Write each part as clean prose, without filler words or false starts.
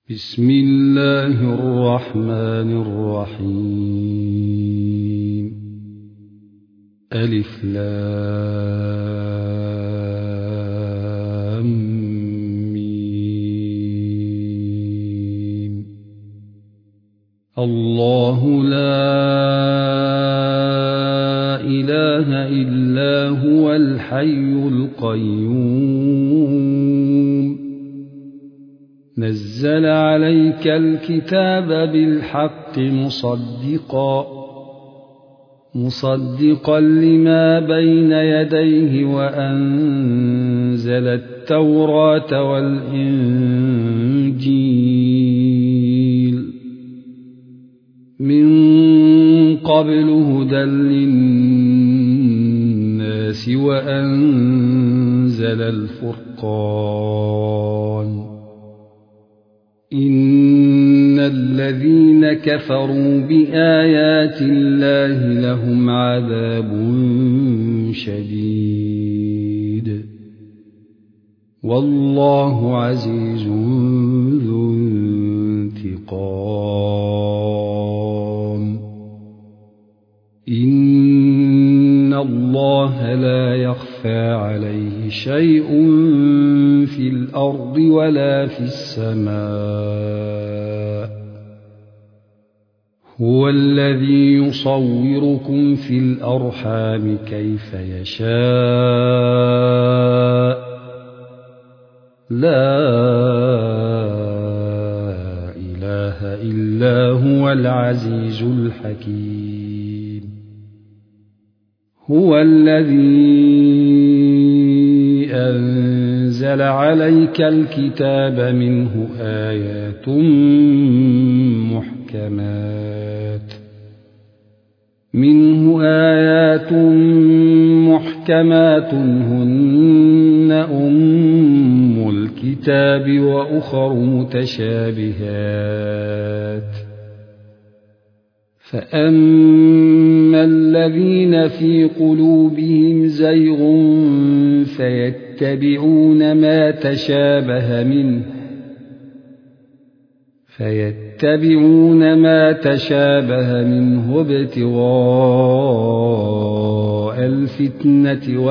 بسم الله الرحمن الرحيم. ألف لام ميم. الله لا إله إلا هو الحي القيوم. نزل عليك الكتاب بالحق مصدقا لما بين يديه وأنزل التوراة والإنجيل من قبل هدى للناس وأنزل الفرقان. إن الذين كفروا بآيات الله لهم عذاب شديد والله عزيز ذو انتقام. إن الله لا يخفى عليه شيء في الأرض ولا في السماء. هو الذي يصوركم في الأرحام كيف يشاء. لا إله إلا هو العزيز الحكيم. هو الذي أنزل عليك الكتاب منه آيات محكمات هن أم الكتاب وأخر متشابهات. فأما الذين في قلوبهم زيغ فيتبعون ما تشابه منه ابتغاء الفتنة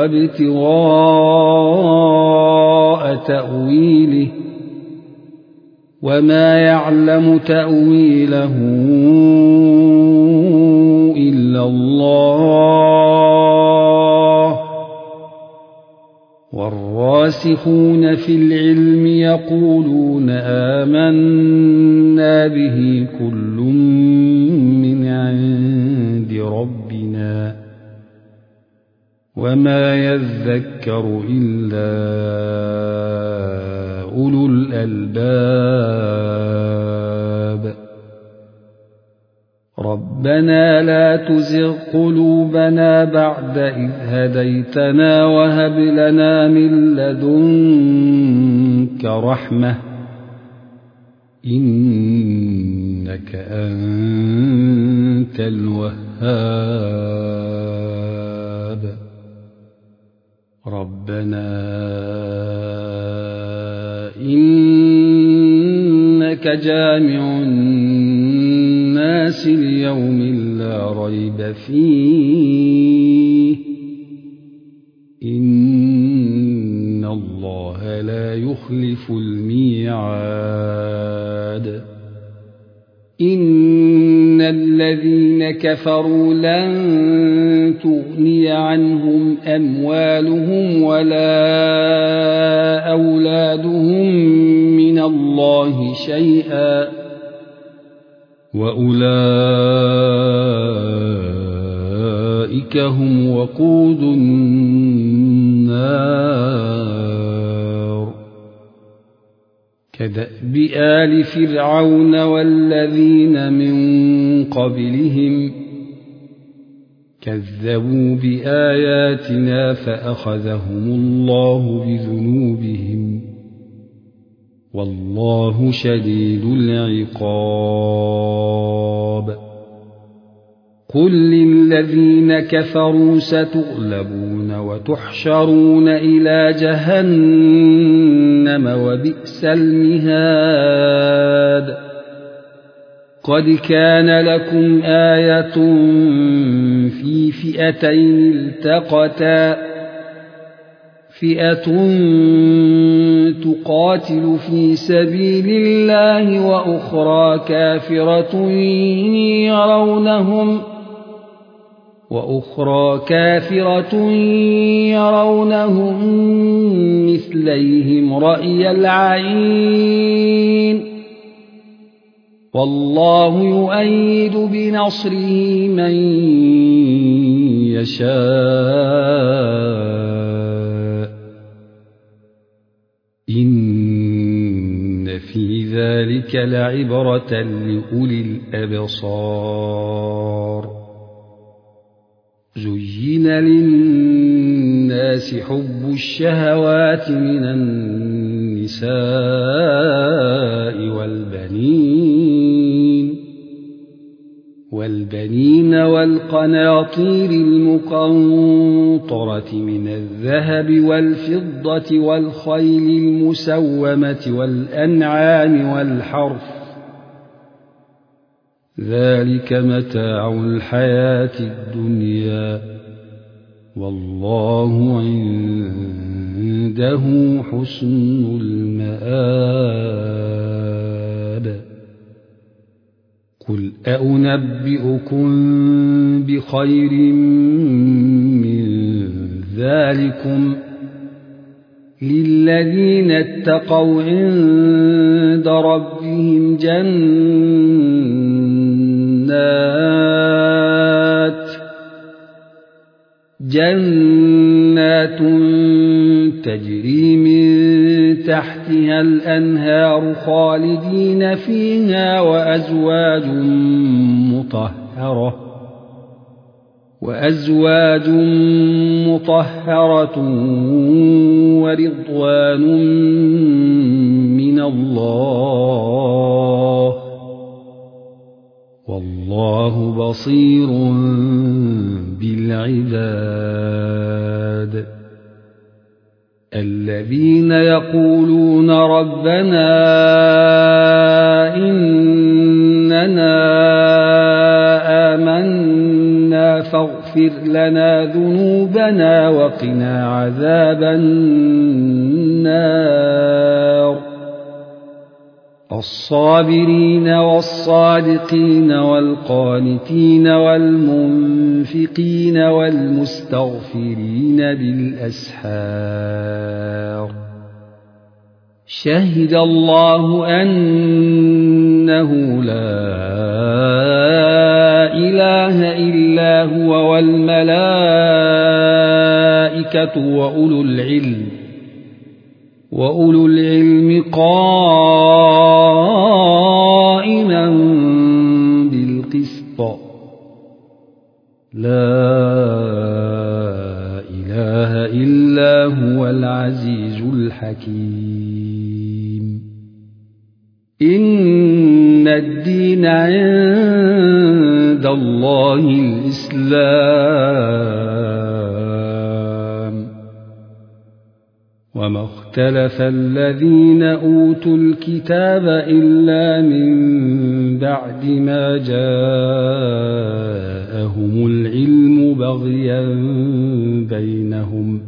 وابتغاء تأويله وما يعلم تأويله إلا الله. والراسخون في العلم يقولون آمنا به كل من عند ربنا وما يذكر إلا أولو الألباب. ربنا لا تزغ قلوبنا بعد إذ هديتنا وهب لنا من لدنك رحمة إنك أنت الوهاب. ربنا إنك جامع الناس ليوم لا ريب فيه إن الله لا يخلف الميعاد. إن الذين كفروا لن تغني عنهم أموالهم ولا أولادهم من الله شيئا وأولئك هم وقود النار. كدأب آل فرعون والذين من قبلهم كذبوا بآياتنا فأخذهم الله بذنوبهم والله شديد العقاب. قل للذين كفروا ستغلبون وتحشرون إلى جهنم وبئس المهاد. قد كان لكم آية في فئتين التقتا فئة تقاتل في سبيل الله وأخرى كافرة يرونهم مثليهم رأي العين والله يؤيد بنصره من يشاء إن في ذلك لعبرة لأولي الأبصار زين للناس حب الشهوات من النساء والبنين والقناطير المقنطرة من الذهب والفضة والخيل المسومة والأنعام والحرث ذلك متاع الحياة الدنيا والله عنده حسن المآب قل أنبئكم بخير من ذلكم للذين اتقوا عند ربهم جنات تجري من تحتها الأنهار خالدين فيها وأزواج مطهرة ورضوان من الله والله بصير بالعباد الذين يقولون ربنا إننا آمنا فاغفر لنا ذنوبنا وقنا عذاب النار الصابرين والصادقين والقانتين والمنفقين والمستغفرين بالأسحار شهد الله أنه لا إله إلا هو والملائكة وأولو العلم قائما بالقسط لا إله إلا هو العزيز الحكيم إن الدين عند الله الإسلام وما اختلف الذين أوتوا الكتاب إلا من بعد ما جاءهم العلم بغيا بينهم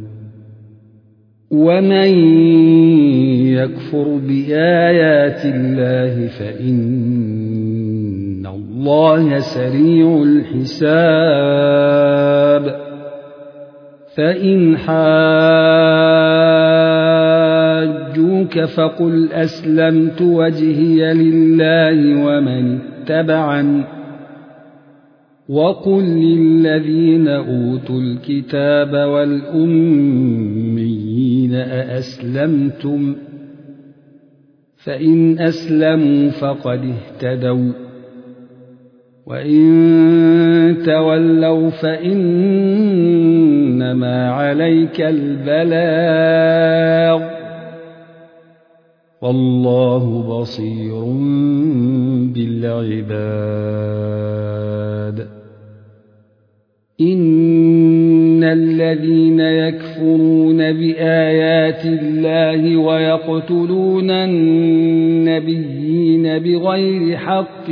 ومن يكفر بآيات الله فإن الله سريع الحساب فإن حاجوك فقل أسلمت وجهي لله ومن اتبعني وقل للذين أوتوا الكتاب والأميين أأسلمتم فإن أسلموا فقد اهتدوا وإن تولوا فإنما عليك البلاغ والله بصير بالعباد إن الذين يكفرون بآيات الله ويقتلون النبيين بغير حق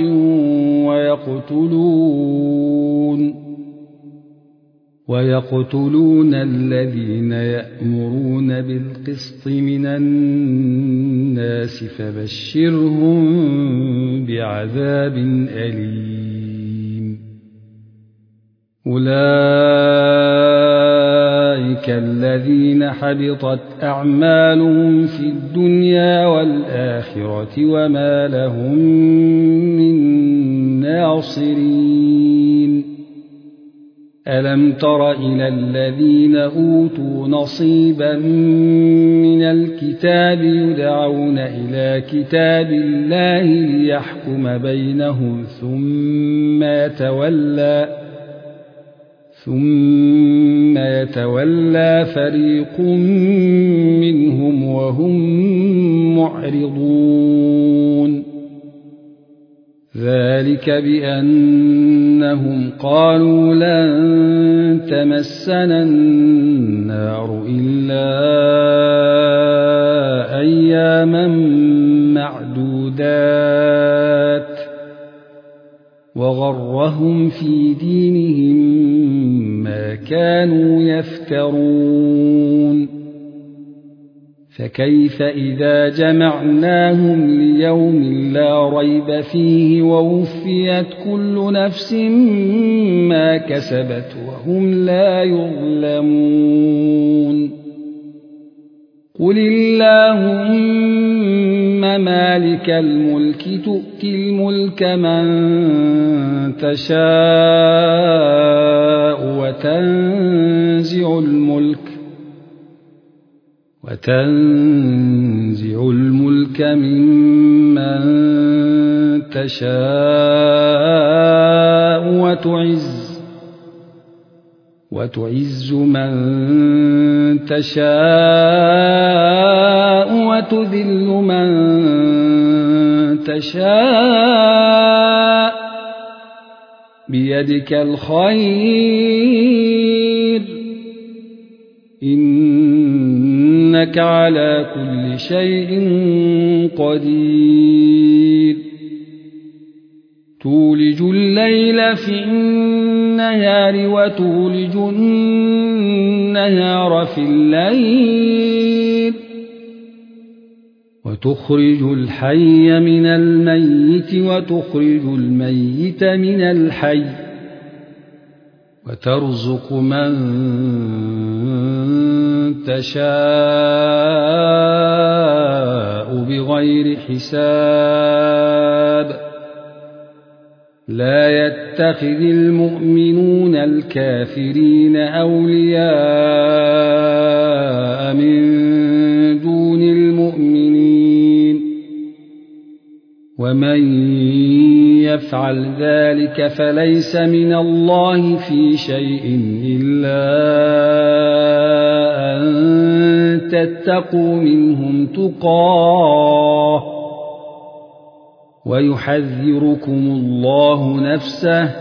ويقتلون الذين يأمرون بالقسط من الناس فبشرهم بعذاب أليم أولئك الذين حبطت أعمالهم في الدنيا والآخرة وما لهم من ناصرين ألم تر إلى الذين أوتوا نصيبا من الكتاب يدعون إلى كتاب الله ليحكم بينهم ثم يتولى فريق منهم وهم معرضون ذلك بأنهم قالوا لن تمسنا النار إلا أياما معدودات وغرهم في دينهم ما كانوا يفترون فكيف إذا جمعناهم ليوم لا ريب فيه ووفيت كل نفس ما كسبت وهم لا يظلمون قل اللهم مالك الملك تؤتي الملك من تشاء وتنزع الملك ممن تشاء وتعز من تشاء وتذل من تشاء بيدك الخير إنك على كل شيء قدير تولج الليل في النهار وتولج النهار في الليل وتخرج الحي من الميت وتخرج الميت من الحي وترزق من تشاء بغير حساب لا يتخذ المؤمنون الكافرين أولياء من دون المؤمنين ومن يفعل ذلك فليس من الله في شيء إلا أن تتقوا منهم تقاه ويحذركم الله نفسه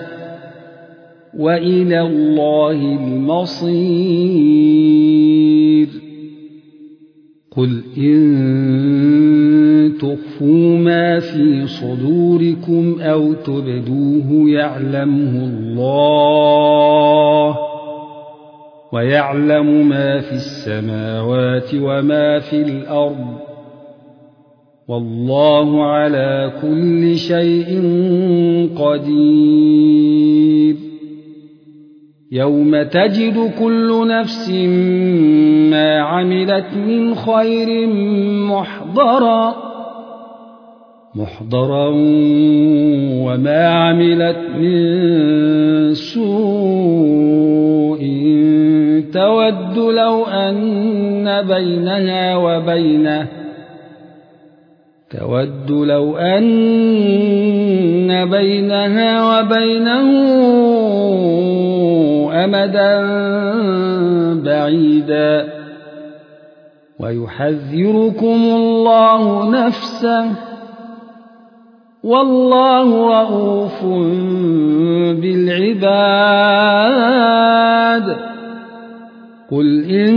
وإلى الله المصير قل إن تخفوا ما في صدوركم أو تبدوه يعلمه الله ويعلم ما في السماوات وما في الأرض والله على كل شيء قدير يوم تجد كل نفس ما عملت من خير محضرا وما عملت من سوء تود لو أن بينها وبينه أمدا بعيدا ويحذركم الله نفسه والله رءوف بالعباد قل إن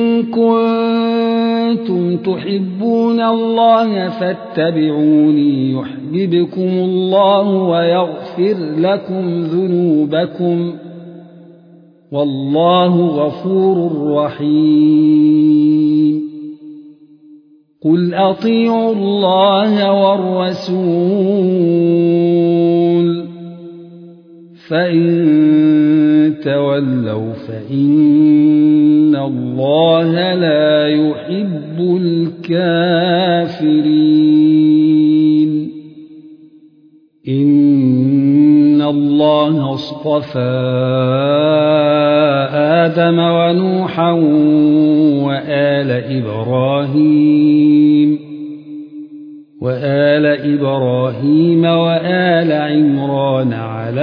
كنتم تحبون الله فاتبعوني يحببكم الله ويغفر لكم ذنوبكم والله غفور رحيم قل أطيعوا الله والرسول فإن تولوا فإن الله لا يحب الكافرين إن الله اصطفى آدم ونوحا وآل إبراهيم وآل عمران على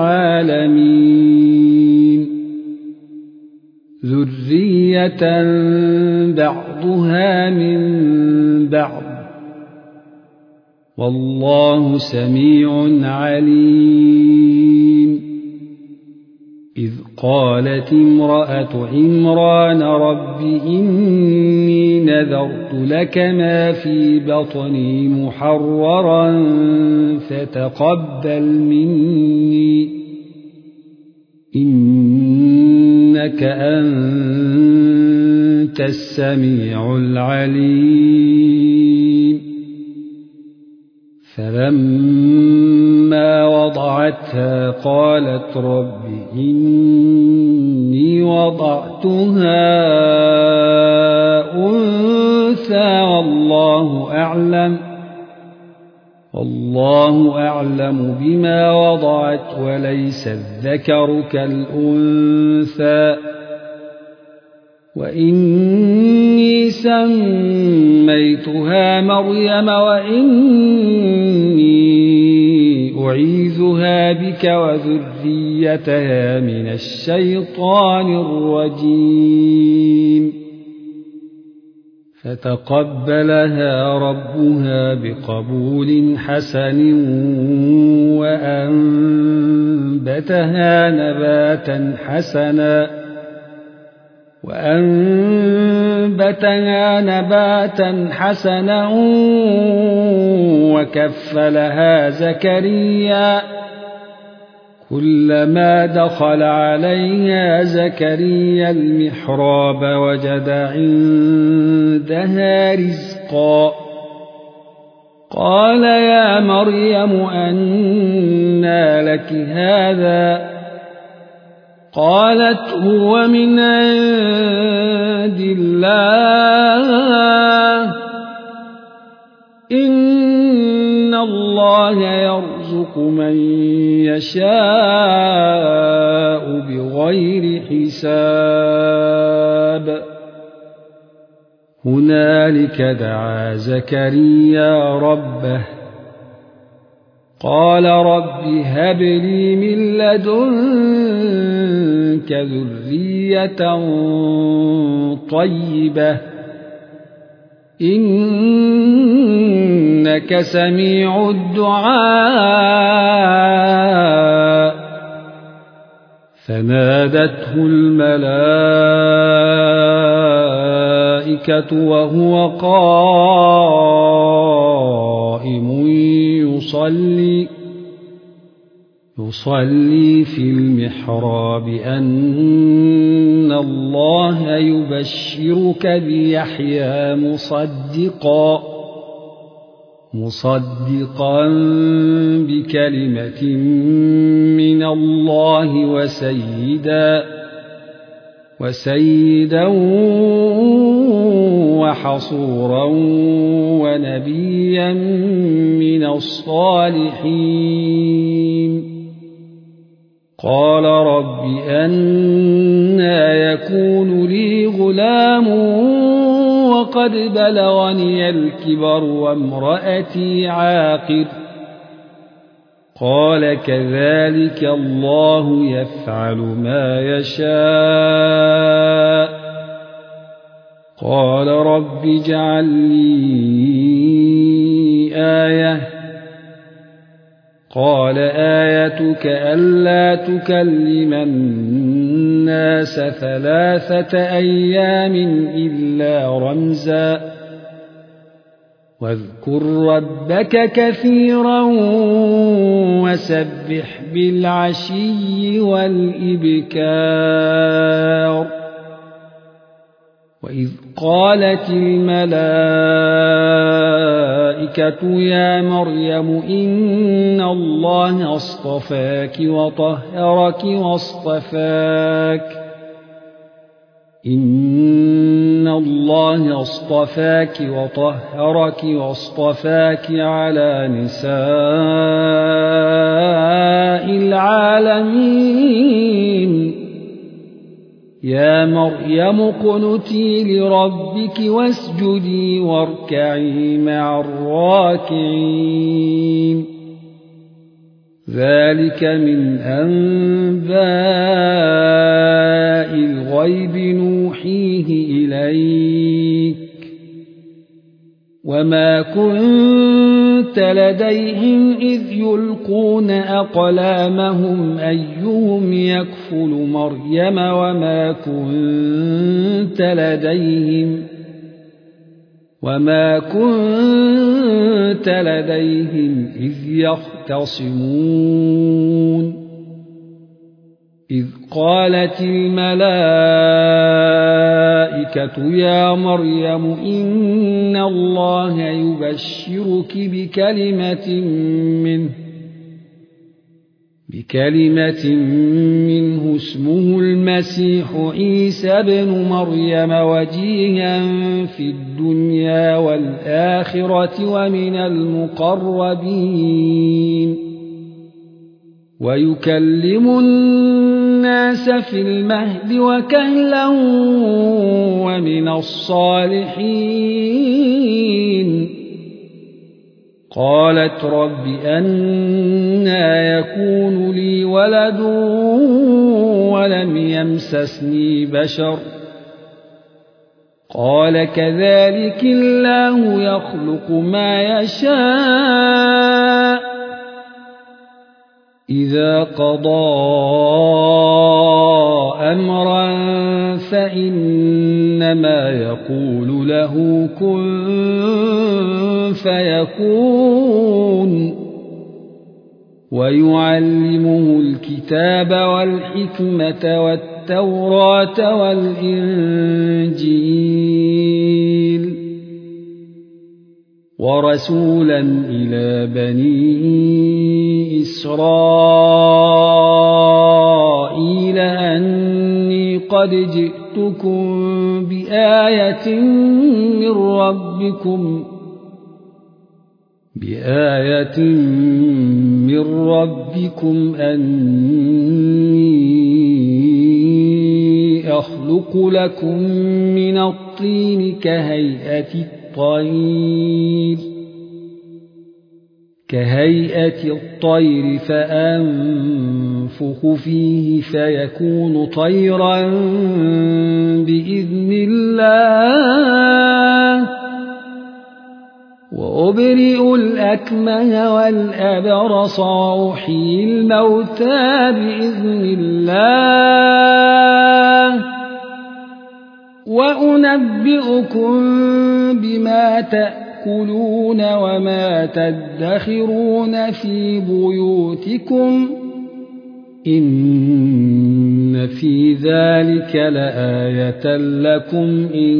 العالمين ذرية بعضها من بعض والله سميع عليم إذ قالت امرأة عمران رب إني نذرت لك ما في بطني محررا فتقبل مني إنك أنت السميع العليم فلما وضعتها قالت رب إني وضعتها أنثى والله أعلم بما وضعت وليس الذكر كالأنثى وإني سميتها مريم وإني أعيذها بك وذريتها من الشيطان الرجيم فتقبلها ربها بقبول حسن وأنبتها نباتا حسنا وكفلها زكريا كلما دخل عليها زكريا المحراب وجد عندها رزقا قال يا مريم أنى لك هذا قالت هو من عند الله إن الله يرزق من يشاء بغير حساب هنالك دعا زكريا ربه قال رب هب لي من لدنك ذرية طيبة إنك سميع الدعاء فنادته الملائكة وهو قائم يصلي في المحراب أن الله يبشرك بيحيى مصدقا بكلمة من الله وسيدا وحصورا ونبيا من الصالحين قال رب أنى يكون لي غلام وقد بلغني الكبر وامرأتي عاقر قال كذلك الله يفعل ما يشاء قال رب اجعل لي آية قال آيتك ألا تكلم الناس 3 أيام إلا رمزا واذكر ربك كثيرا وسبح بالعشي والإبكار وإذ قالت الملائكة يا مريم إن الله اصطفاك وطهرك واصطفاك على نساء العالمين يا مريم اقنتي لربك واسجدي واركعي مع الراكعين ذلك من أنباء الغيب نوحيه إليك وما كنت لديهم إذ يلقون أقلامهم أيهم يكفل مريم وما كنت لديهم إذ يختصمون إذ قالت الملائكة يا مريم إن الله يبشرك بكلمة منه اسمه المسيح عيسى بن مريم وجيها في الدنيا والآخرة ومن المقربين ويكلم الناس في المهد وكهلا ومن الصالحين قالت رب أنى يكون لي ولد ولم يمسسني بشر قال كذلك الله يخلق ما يشاء إذا قضى أمرا فإنما يقول له كن فيكون ويعلمه الكتاب والحكمة والتوراة والإنجيل ورسولا إلى بني إسرائيل أني قد جئتكم بآية من ربكم أني أخلق لكم من الطين كهيئة الطير فأنفخ فيه فيكون طيرا بإذن الله وأبرئ الأكمه والأبرص وأحيي الموتى بإذن الله وأنبئكم بما تأكلون وما تدخرون في بيوتكم إن في ذلك لآية لكم إن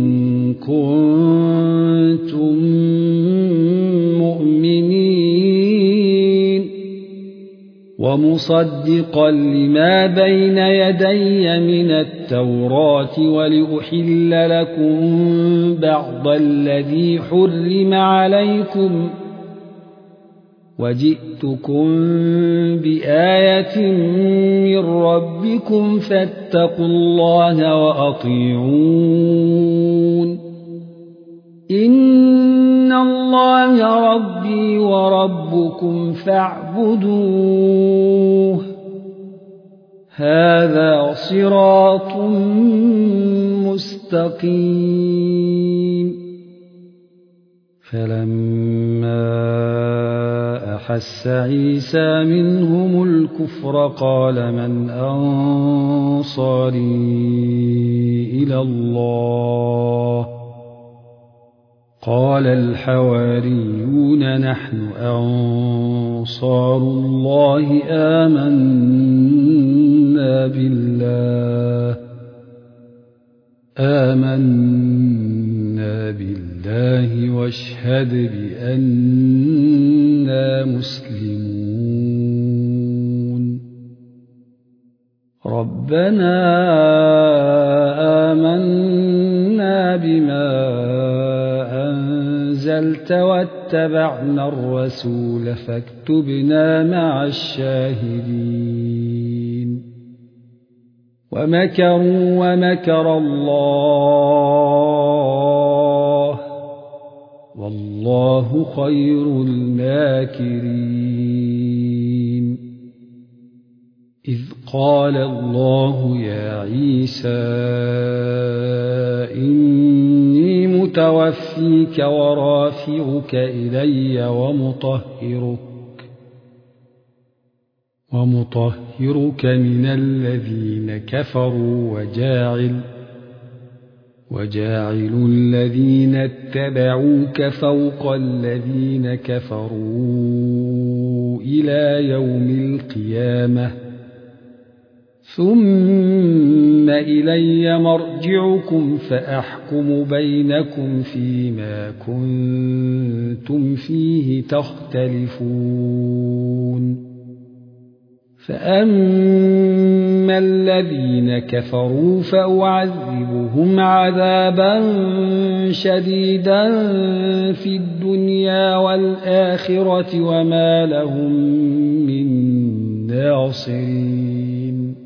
كنتم مؤمنين ومصدقا لما بين يدي من التوراة ولأحل لكم بعض الذي حرم عليكم وجئتكم بآية من ربكم فاتقوا الله وأطيعون إن الله ربي وربكم فاعبدوه هذا صراط مستقيم فلما فأحس عيسى منهم الكفر قال من أنصاري إلى الله قال الحواريون نحن أنصار الله آمنا بالله واشهد بأننا مسلمون ربنا آمنا بما أنزلت واتبعنا الرسول فاكتبنا مع الشاهدين ومكروا ومكر الله والله خير الماكرين إذ قال الله يا عيسى إني متوفيك ورافعك إلي ومطهرك من الذين كفروا وجاعل الذين اتبعوك فوق الذين كفروا إلى يوم القيامة ثم إلي مرجعكم فأحكم بينكم فيما كنتم فيه تختلفون فأما الذين كفروا فأعذبهم عذابا شديدا في الدنيا والآخرة وما لهم من ناصرين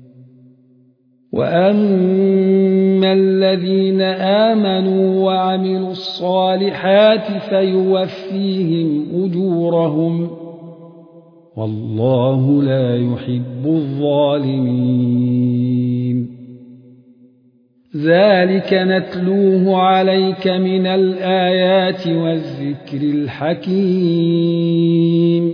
وأما الذين آمنوا وعملوا الصالحات فيوفيهم أجورهم والله لا يحب الظالمين ذلك نتلوه عليك من الآيات والذكر الحكيم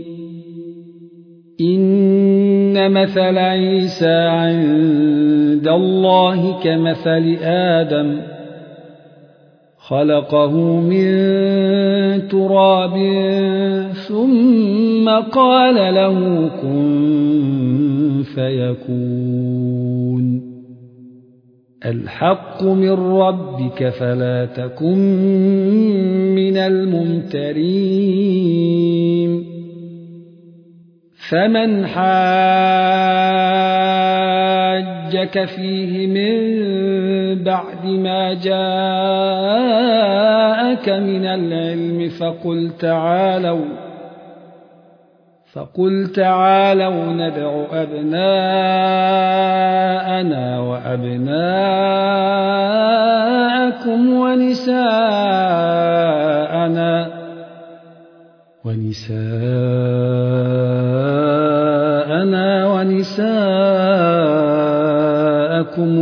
إن مثل عيسى عند الله كمثل آدم خلقه من تراب ثم قال له كن فيكون الحق من ربك فلا تكن من الممترين فمن حاجك فيه من بعد ما جاءك من العلم فقل تعالوا ندع أبناءنا وأبناءكم ونساءكم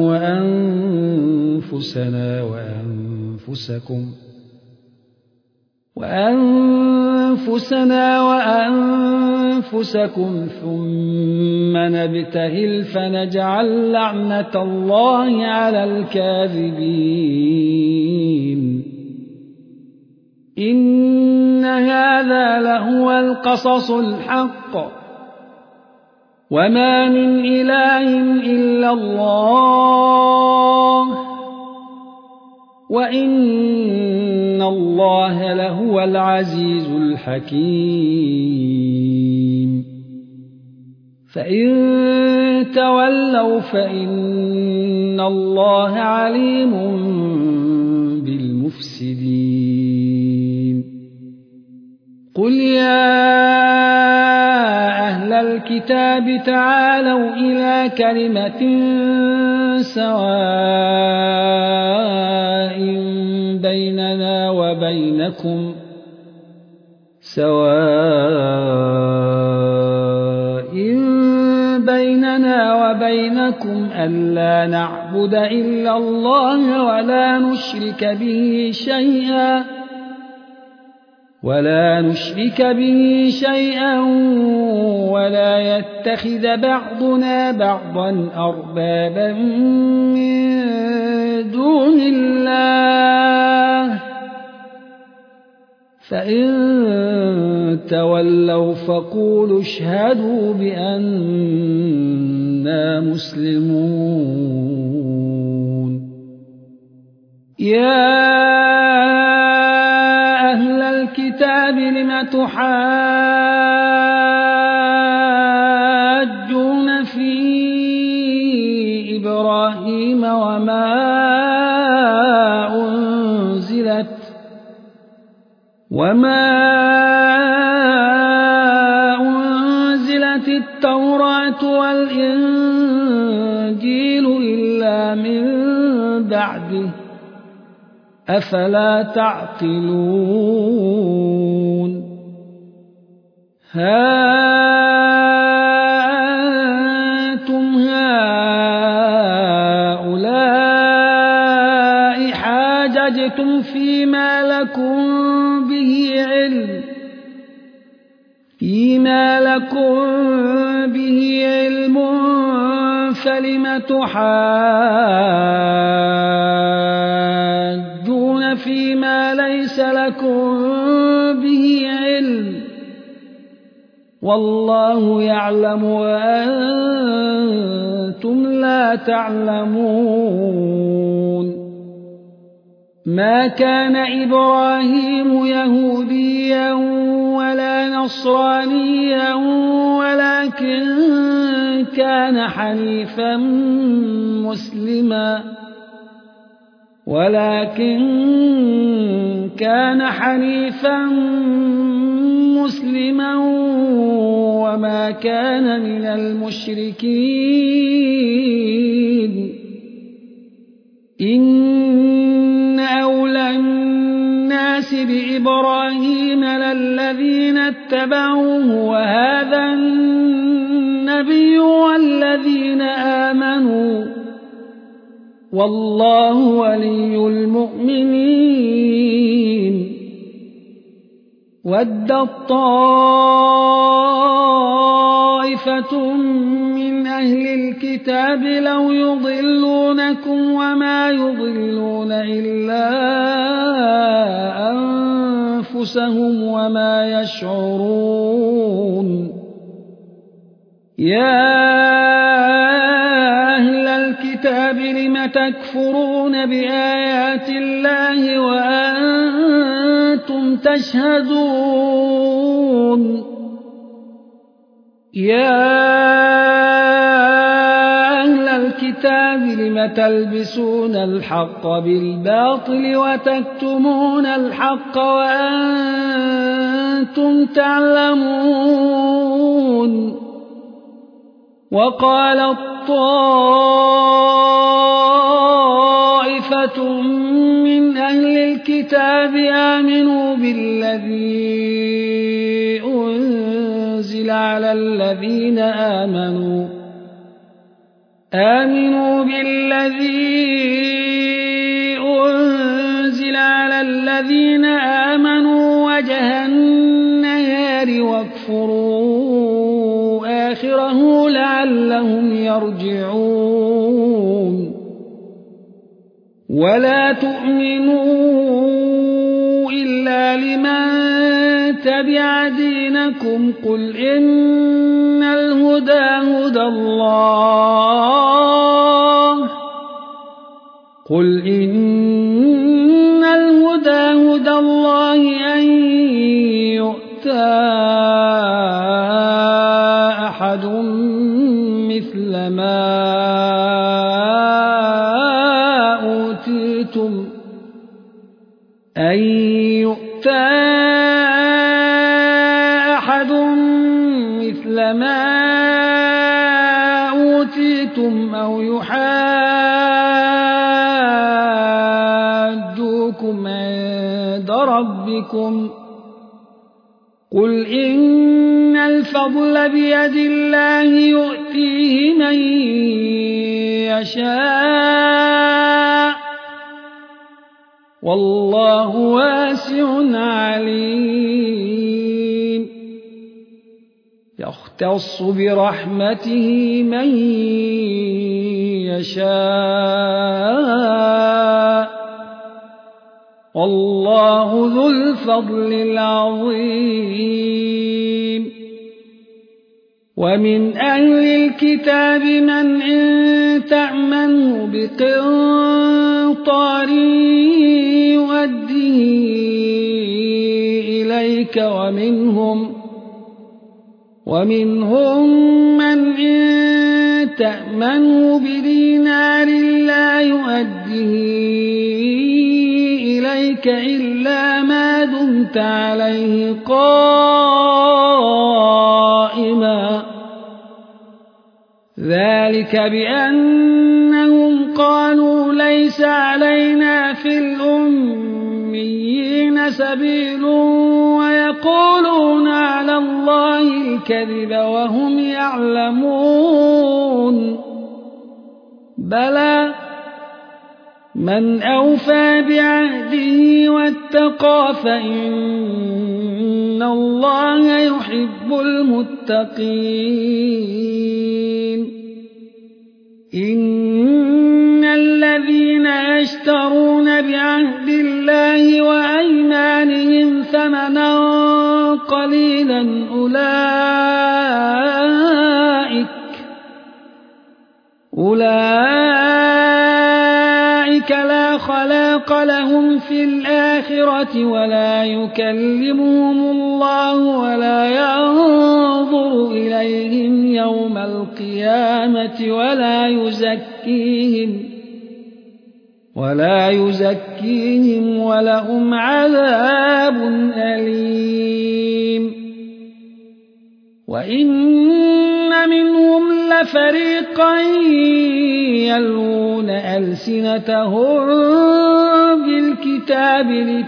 وأنفسنا وأنفسكم ثم نبتهل فنجعل لعنة الله على الكاذبين إن هذا لهو القصص الحق وما من إله إلا الله وإن الله لهو العزيز الحكيم فإن تولوا فإن الله عليم بالمفسدين قل يا أهل الكتاب تعالوا إلى كلمة سواء بيننا وبينكم ألا نعبد إلا الله ولا نشرك به شيئا ولا نشرك به شيئا ولا يتخذ بعضنا بعضا أربابا من دون الله فإن تولوا فقولوا اشهدوا بأننا مسلمون. يا أهل الكتاب لم تحاجون في إبراهيم وما أنزلت التوراة والإنجيل إلا من بعده أفلا تعقلون. ها أنتم هؤلاء حاججتم فيما لكم به علم فلم تحاجون فيما ليس لكم به علم والله يعلم وأنتم لا تعلمون. ما كان إبراهيم يهوديا ولا نصرانيا ولكن كان حنيفا مسلما وما كان من المشركين. إن أولى الناس بإبراهيم للذين اتبعوه وهذا النبي والذين آمنوا والله ولي المؤمنين. ودت طائفة من أهل الكتاب لو يضلونكم وما يضلون إلا أنفسهم وما يشعرون. يا أهل الكتاب لم تكفرون بآيات الله وأنتم تشهدون. يا أهل الكتاب لم تلبسون الحق بالباطل وتكتمون الحق وأنتم تعلمون. وقالت طائفة من أهل الكتاب آمنوا بالذي أنزل على الذين آمنوا وجه النهار واكفروا آخره لعلهم يرجعون. ولا تؤمنوا إلا لمن تبع دينكم قل إن الهدى هدى الله أن يؤتى أحد مثل ما أوتيتم أو يحاجوكم عند ربكم قل إن الفضل بيد الله يؤتيه من يشاء والله واسع عليم يختص برحمته من يشاء والله ذو الفضل العظيم ومن أهل الكتاب من إن تأمنه بقنطار يؤديه إليك ومنهم من إن تأمنه بدينار لا يؤديه إليك إلا ما دمت عليه قائما ذلك بأنهم قالوا ليس علينا في الأميين سبيل ويقولون على الله الكذب وهم يعلمون بلى من أوفى بعهده واتقى فإن الله يحب المتقين إن الذين يشترون بعهد الله وأيمانهم ثمنا قليلا أولئك لا خلاق لهم في الآخرة ولا يكلمهم الله ولا ينظر إليهم يوم القيامة ولا يزكيهم ولهم عذاب أليم وإن منهم لفريقا يلوون ألسنتهم بالكتاب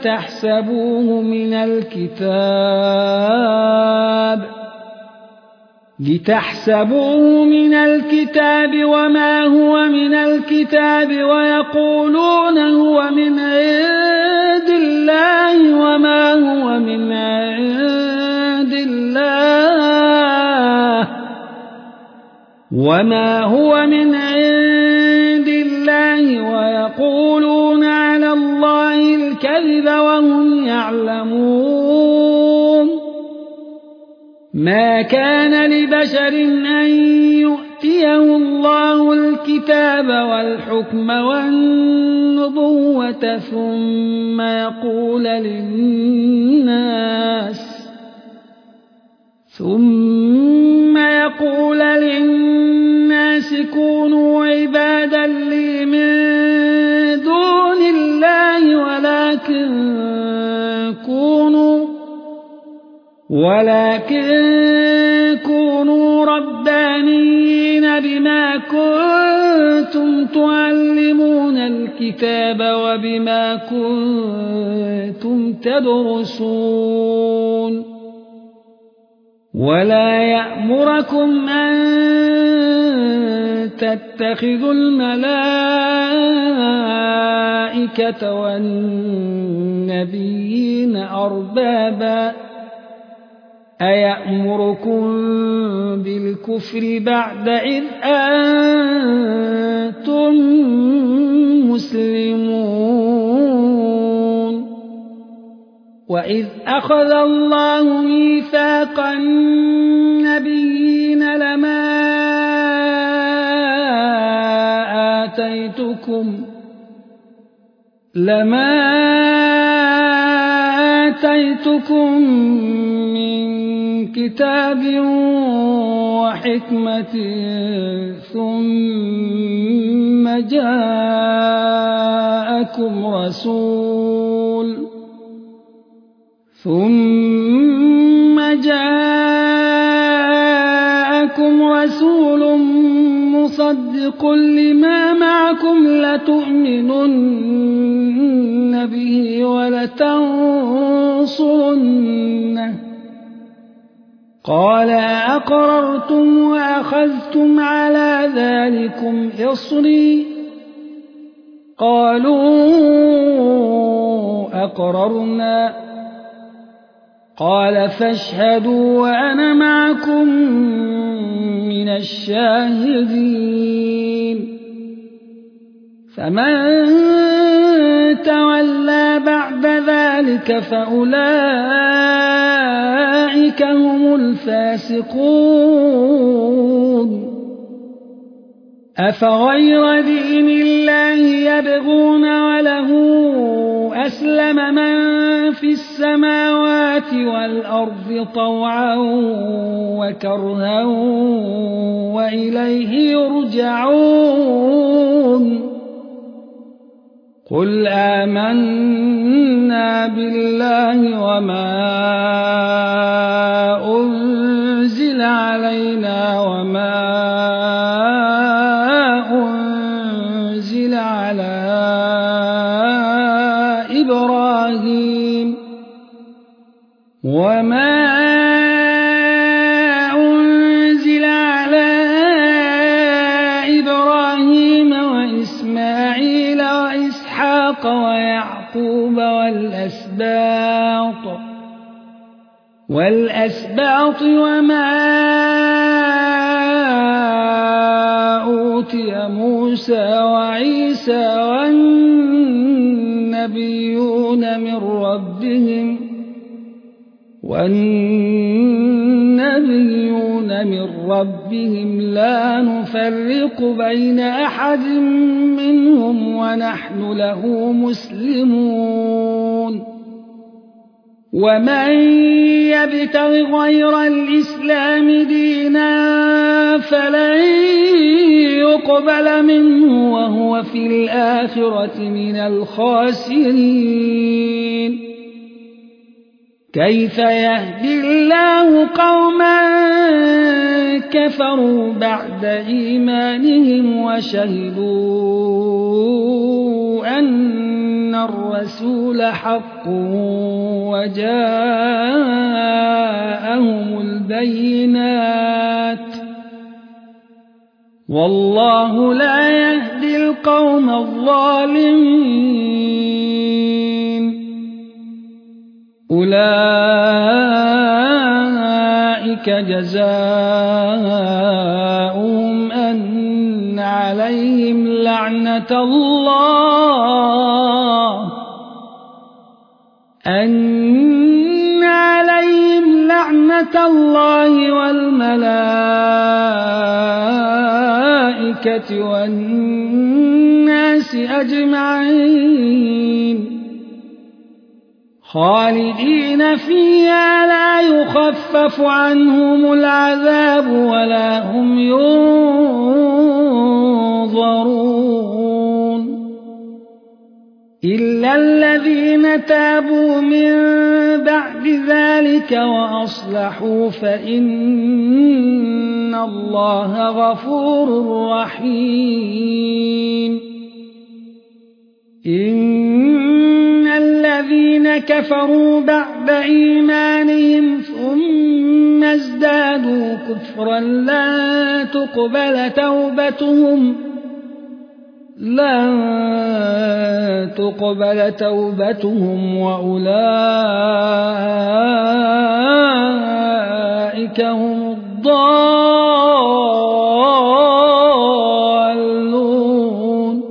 لتحسبوه من الكتاب وما هو من الكتاب ويقولون هو من عند الله وما هو من عند الله ويقولون على الله الكذب وهم يعلمون ما كان لبشر أن يؤتيه الله الكتاب والحكم والنبوة ثم يقول للناس كونوا عبادا لي من دون الله ولكن كونوا ربانيين بما كنتم تعلمون الكتاب وبما كنتم تدرسون ولا يأمركم أن تتخذوا الملائكة والنبيين أربابا أيأمركم بالكفر بعد إذ أنتم مسلمون وإذ أخذ الله ميثاق النبيين لما آتيتكم من كتاب وحكمة ثم جاءكم رسول مصدق لما معكم لتؤمنن به ولتنصرنه قال أقررتم وأخذتم على ذلكم إصري قالوا أقررنا قال فاشهدوا وأنا معكم من الشاهدين فمن تولى بعد ذلك فأولئك هم الفاسقون أفغير دين الله يبغون وله أسلم من في السماوات والأرض طوعا وكرها وإليه يرجعون قل آمنا بالله وما أنزل علينا وما أنزل على إبراهيم وإسماعيل وإسحاق ويعقوب والأسباط وما أوتي موسى وعيسى والنبيون من ربهم لا نفرق بين أحد منهم ونحن له مسلمون ومن يبتغ غير الإسلام دينا فلن يقبل منه وهو في الآخرة من الخاسرين كيف يهدي الله قوما كفروا بعد إيمانهم وشهدوا أن الرسول حق وجاءهم البينات والله لا يهدي القوم الظالمين أولئك جزاؤهم أن عليهم لعنة الله والملائكة والناس أجمعين خالدين فيها لا يخفف عنهم العذاب ولا هم ينظرون إلا الذين تابوا من بعد ذلك وأصلحوا فإن الله غفور رحيم إن الذين كفروا بعد إيمانهم ثم ازدادوا كفرا لا تقبل توبتهم وأولئك هم الضالون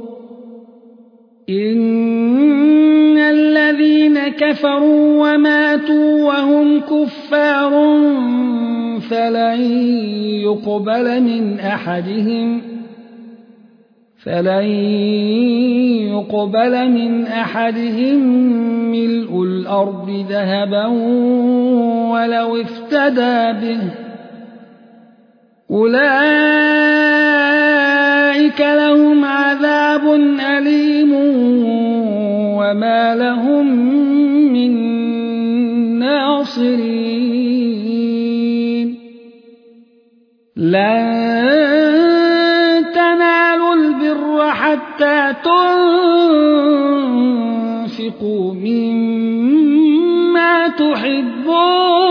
إن الذين كفروا وماتوا وهم كفار فلن يقبل من أحدهم ملء الأرض ذهبا ولو افتدى به أولئك لهم عذاب أليم وما لهم من ناصرين لن تنالوا البر حتى تنفقوا مما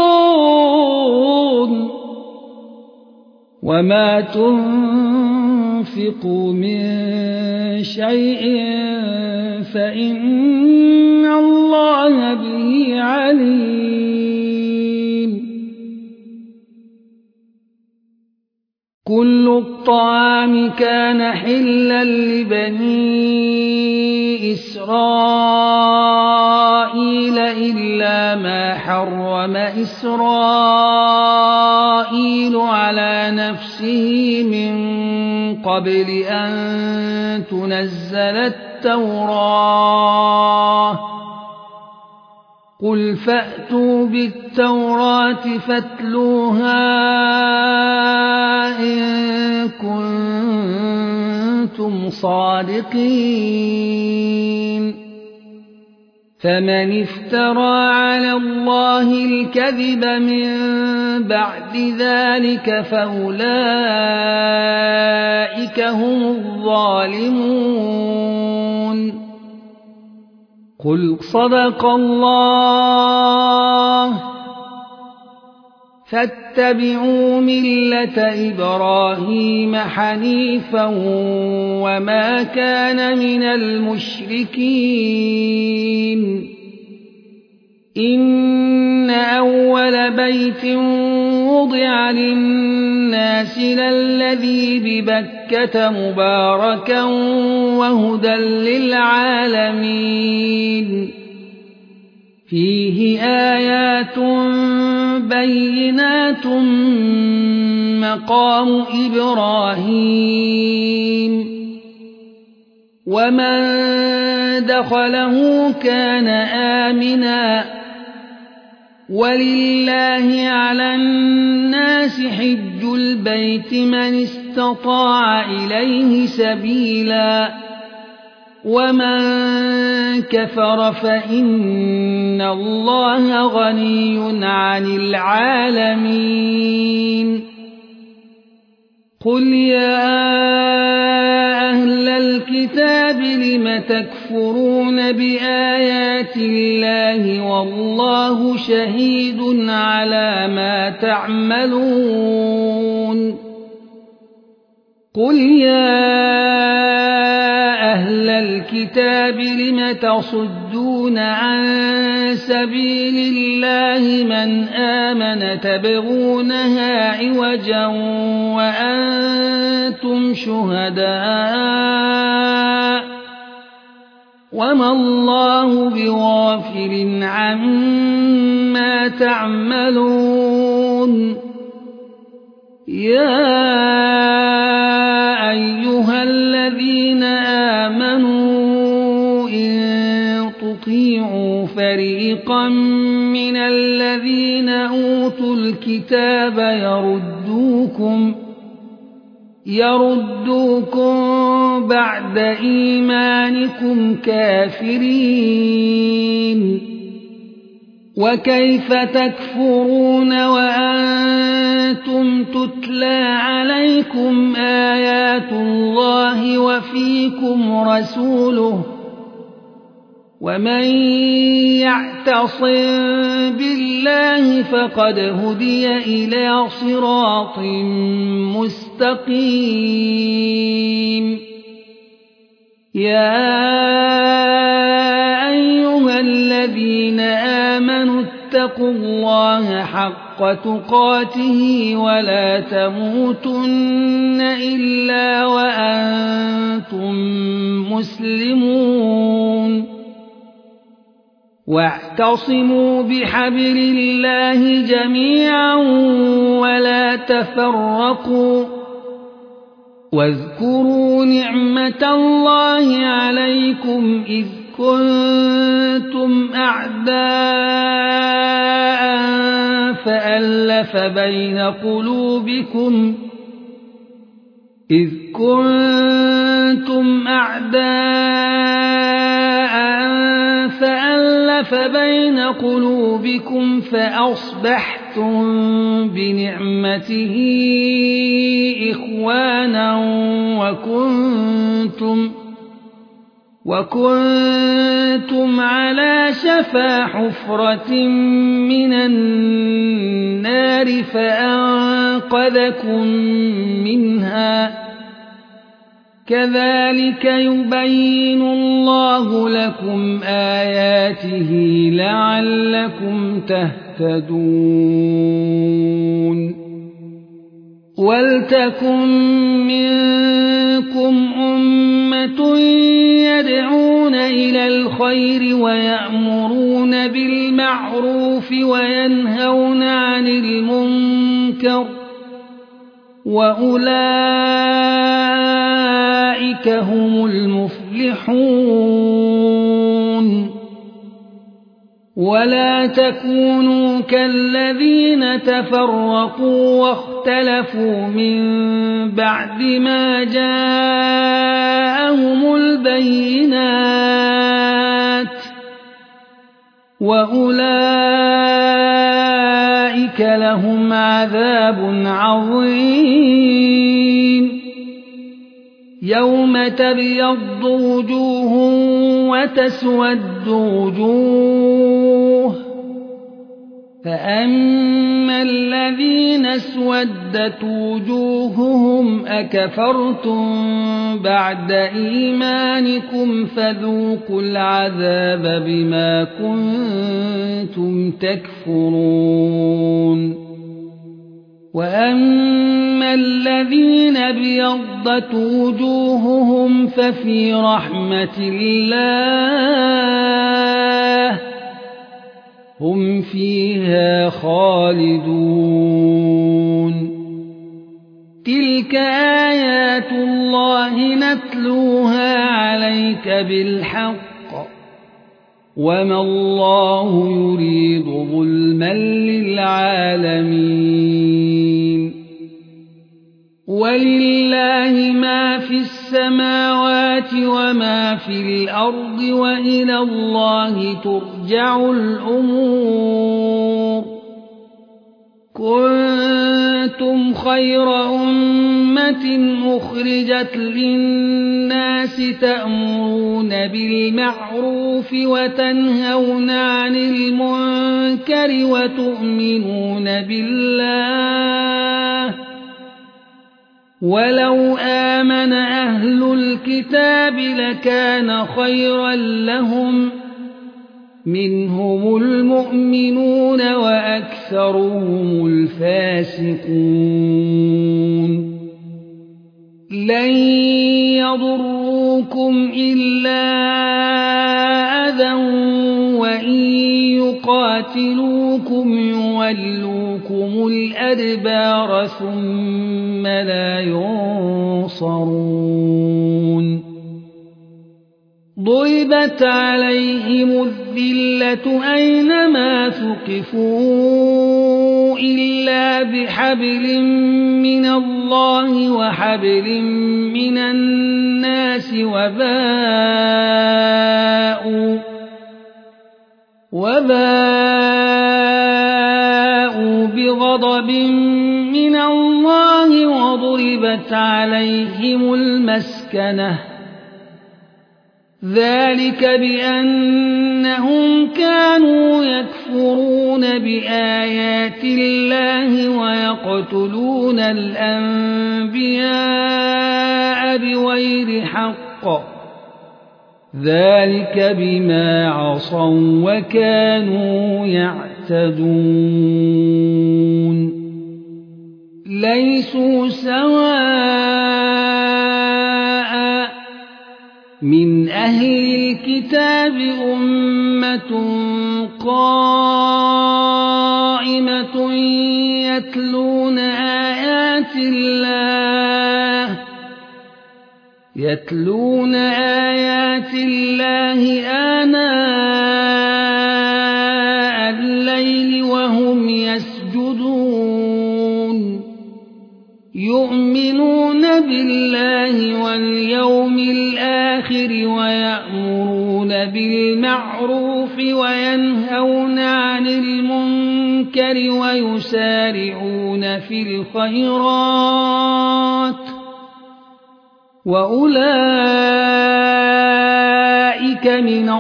تحبون وما تنفقوا تنفقوا من شيء فإن الله به عليم. كل الطعام كان حلا لبني إسرائيل إلا ما حرم إسرائيل على نفسه من قبل أن تنزل التوراة. قل فأتوا بالتوراة فاتلوها إن كنتم صادقين. فمن افترى على الله الكذب من بعد ذلك فأولئك هم الظالمون. قل صدق الله. فاتبعوا ملة إبراهيم حنيفا وما كان من المشركين. إن أول بيت وضع للناس للذي ببكة مباركا وهدى للعالمين. فيه آيات بينات مقام إبراهيم ومن دخله كان آمنا ولله على الناس حج البيت من استطاع إليه سبيلا ومن كفر فإن الله غني عن العالمين. قل يا أهل الكتاب لم تكفرون بآيات الله والله شهيد على ما تعملون. قل يا أهل الكتاب لم تصدون عن سبيل الله من آمن تبغونها عوجا وأنتم شهداء وما الله بغافل عما تعملون. يا أيها الذين آمنوا إن تطيعوا فريقا من الذين أوتوا الكتاب يردوكم بعد إيمانكم كافرين. وكيف تكفرون وأنتم تتلى عليكم آيات الله وفيكم رسوله ومن يعتصم بالله فقد هدي إلى صراط مستقيم. يا أيها الذين آمنوا اتقوا الله حق تقاته ولا تموتن إلا وأنتم مسلمون. واعتصموا بحبل الله جميعا ولا تفرقوا. واذكروا نعمة الله عليكم إذ كنتم أعداء فألف بين قلوبكم فأصبحتم بنعمته إخوانا وكنتم على شفا حفرة من النار فأنقذكم منها كذلك يبين الله لكم آياته لعلكم تهتدون ولتكن منكم أمة يدعون إلى الخير ويأمرون بالمعروف وينهون عن المنكر وأولئك هم المفلحون ولا تكونوا كالذين تفرقوا واختلفوا من بعد ما جاءهم البينات وأولئك لهم عذاب عظيم يوم تبيض وجوه وتسود وجوه فأما الذين اسودت وجوههم أكفرتم بعد إيمانكم فذوقوا العذاب بما كنتم تكفرون وأما الذين ابيضت وجوههم ففي رحمة الله هم فيها خالدون تلك آيات الله نتلوها عليك بالحق وما الله يريد ظلما للعالمين ولله ما في السماوات وما في الأرض وإلى الله ترجع الأمور كنتم خير أمة أخرجت للناس تأمرون بالمعروف وتنهون عن المنكر وتؤمنون بالله ولو آمن أهل الكتاب لكان خيرا لهم منهم المؤمنون وأكثرهم الفاسقون لن يضروكم إلا أذى وإن يقاتلوكم يولوكم الأدبار ثم لا ينصرون ضربت عليهم الذلة أينما ثقفوا إلا بحبل من الله وحبل من الناس وباءوا بغضب من الله وضربت عليهم المسكنة ذلك بأنهم كانوا يكفرون بآيات الله ويقتلون الأنبياء بغير حق ذلك بما عصوا وكانوا يعتدون ليسوا سواء من أهل الكتاب أمة قائمة يتلون آيات الله آناء الليل وهم يسجدون يؤمنون بالله واليوم الآخر ويأمرون بالمعروف وينهون عن المنكر ويسارعون في الخيرات وأولئك من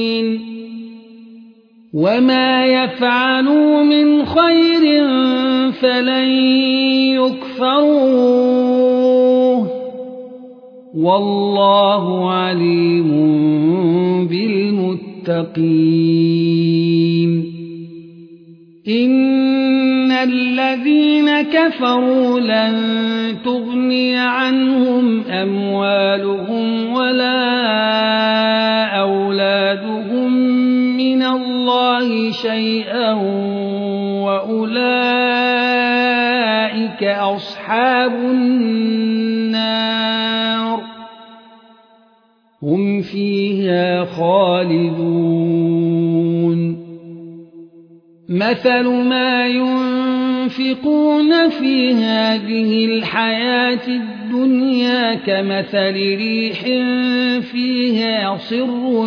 الصالحين وما يفعلوا من خير فلن يكفروه والله عليم بالمتقين إن الذين كفروا لن تغني عنهم أموالهم ولا أولادهم من الله شيئا وأولئك أصحاب النار هم فيها خالدون مثل ما ينفقون في هذه الحياة الدنيا كمثل ريح فيها صر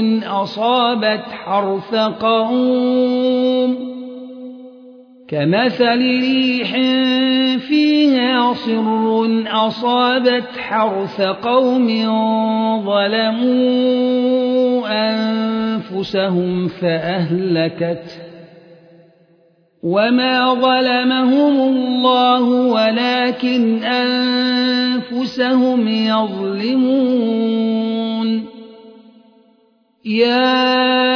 أصابت حرث قوم ظلموا أنفسهم فأهلكته وما ظلمهم الله ولكن أنفسهم يظلمون يا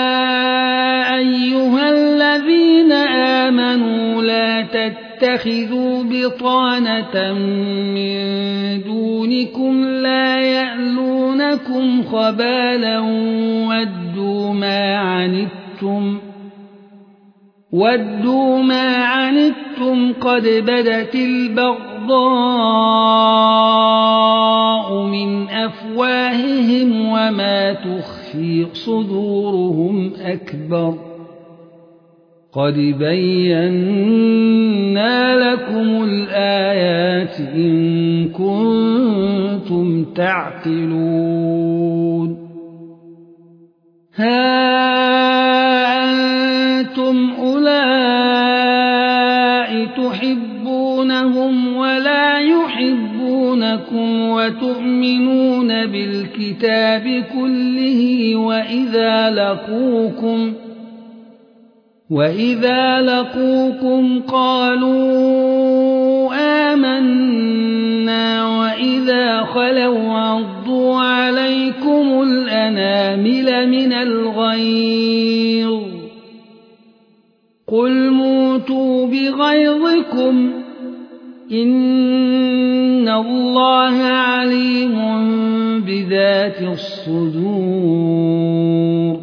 أيها الذين آمنوا لا تتخذوا بطانة من دونكم لا يألونكم خبالا ودوا ما عنتم قد بدت البغضاء من أفواههم وما تخفي صدورهم أكبر قد بينا لكم الآيات إن كنتم تعقلون ها أنتم أولئك تحبونهم ولا يحبونكم وتؤمنون بالكتاب كله وإذا لقوكم قالوا آمنا وإذا خلوا عضوا عليكم الأنامل من الغيظ قل موتوا بغيظكم إن الله عليم بذات الصدور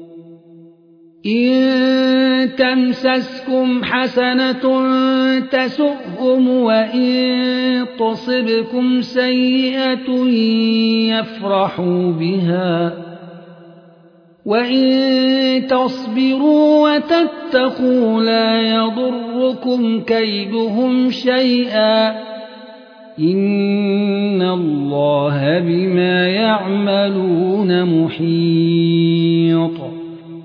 إن تمسسكم حسنة تسؤهم وإن تصبكم سيئة يفرحوا بها وإن تصبروا وتتقوا لا يضركم كيدهم شيئا إن الله بما يعملون محيط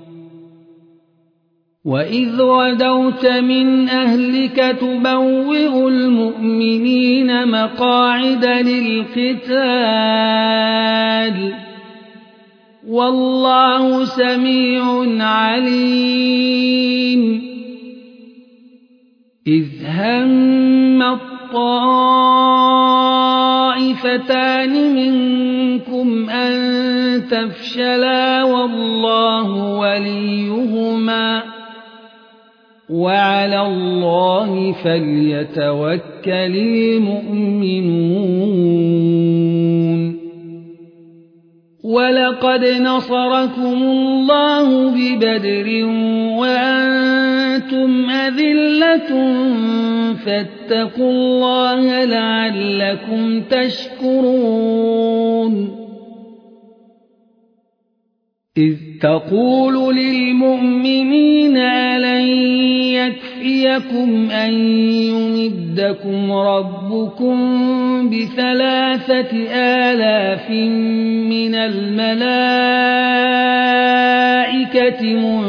وإذ غدوت من أهلك تبوئ المؤمنين مقاعد للقتال والله سميع عليم إذ هم الطائفتان منكم أن تفشلا والله وليهما وعلى الله فليتوكل المؤمنون ولقد نصركم الله ببدر وأنتم أذلة فاتقوا الله لعلكم تشكرون إذ تقول للمؤمنين ألن يكفيكم أن يمدكم ربكم ب3,000 من الملائكة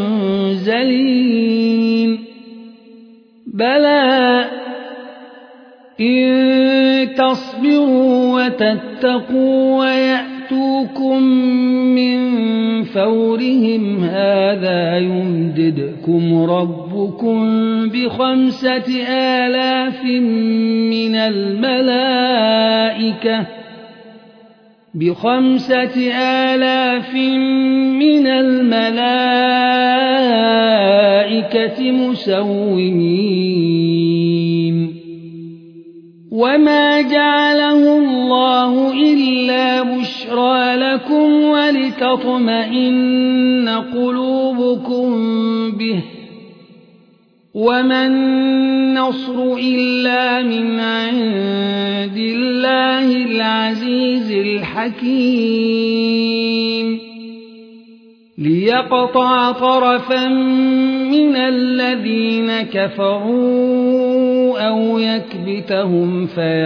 منزلين بلى إن تصبروا وتتقوا ويأتوكم من فورهم هذا يمددكم ربكم ربكم ب5,000 من الملائكة مسومين وما جعله الله إلا بشرى لكم ولتطمئن قلوبكم به وما النصر إلا من عند الله العزيز الحكيم ليقطع طرفا من الذين كفروا أو يكبتهم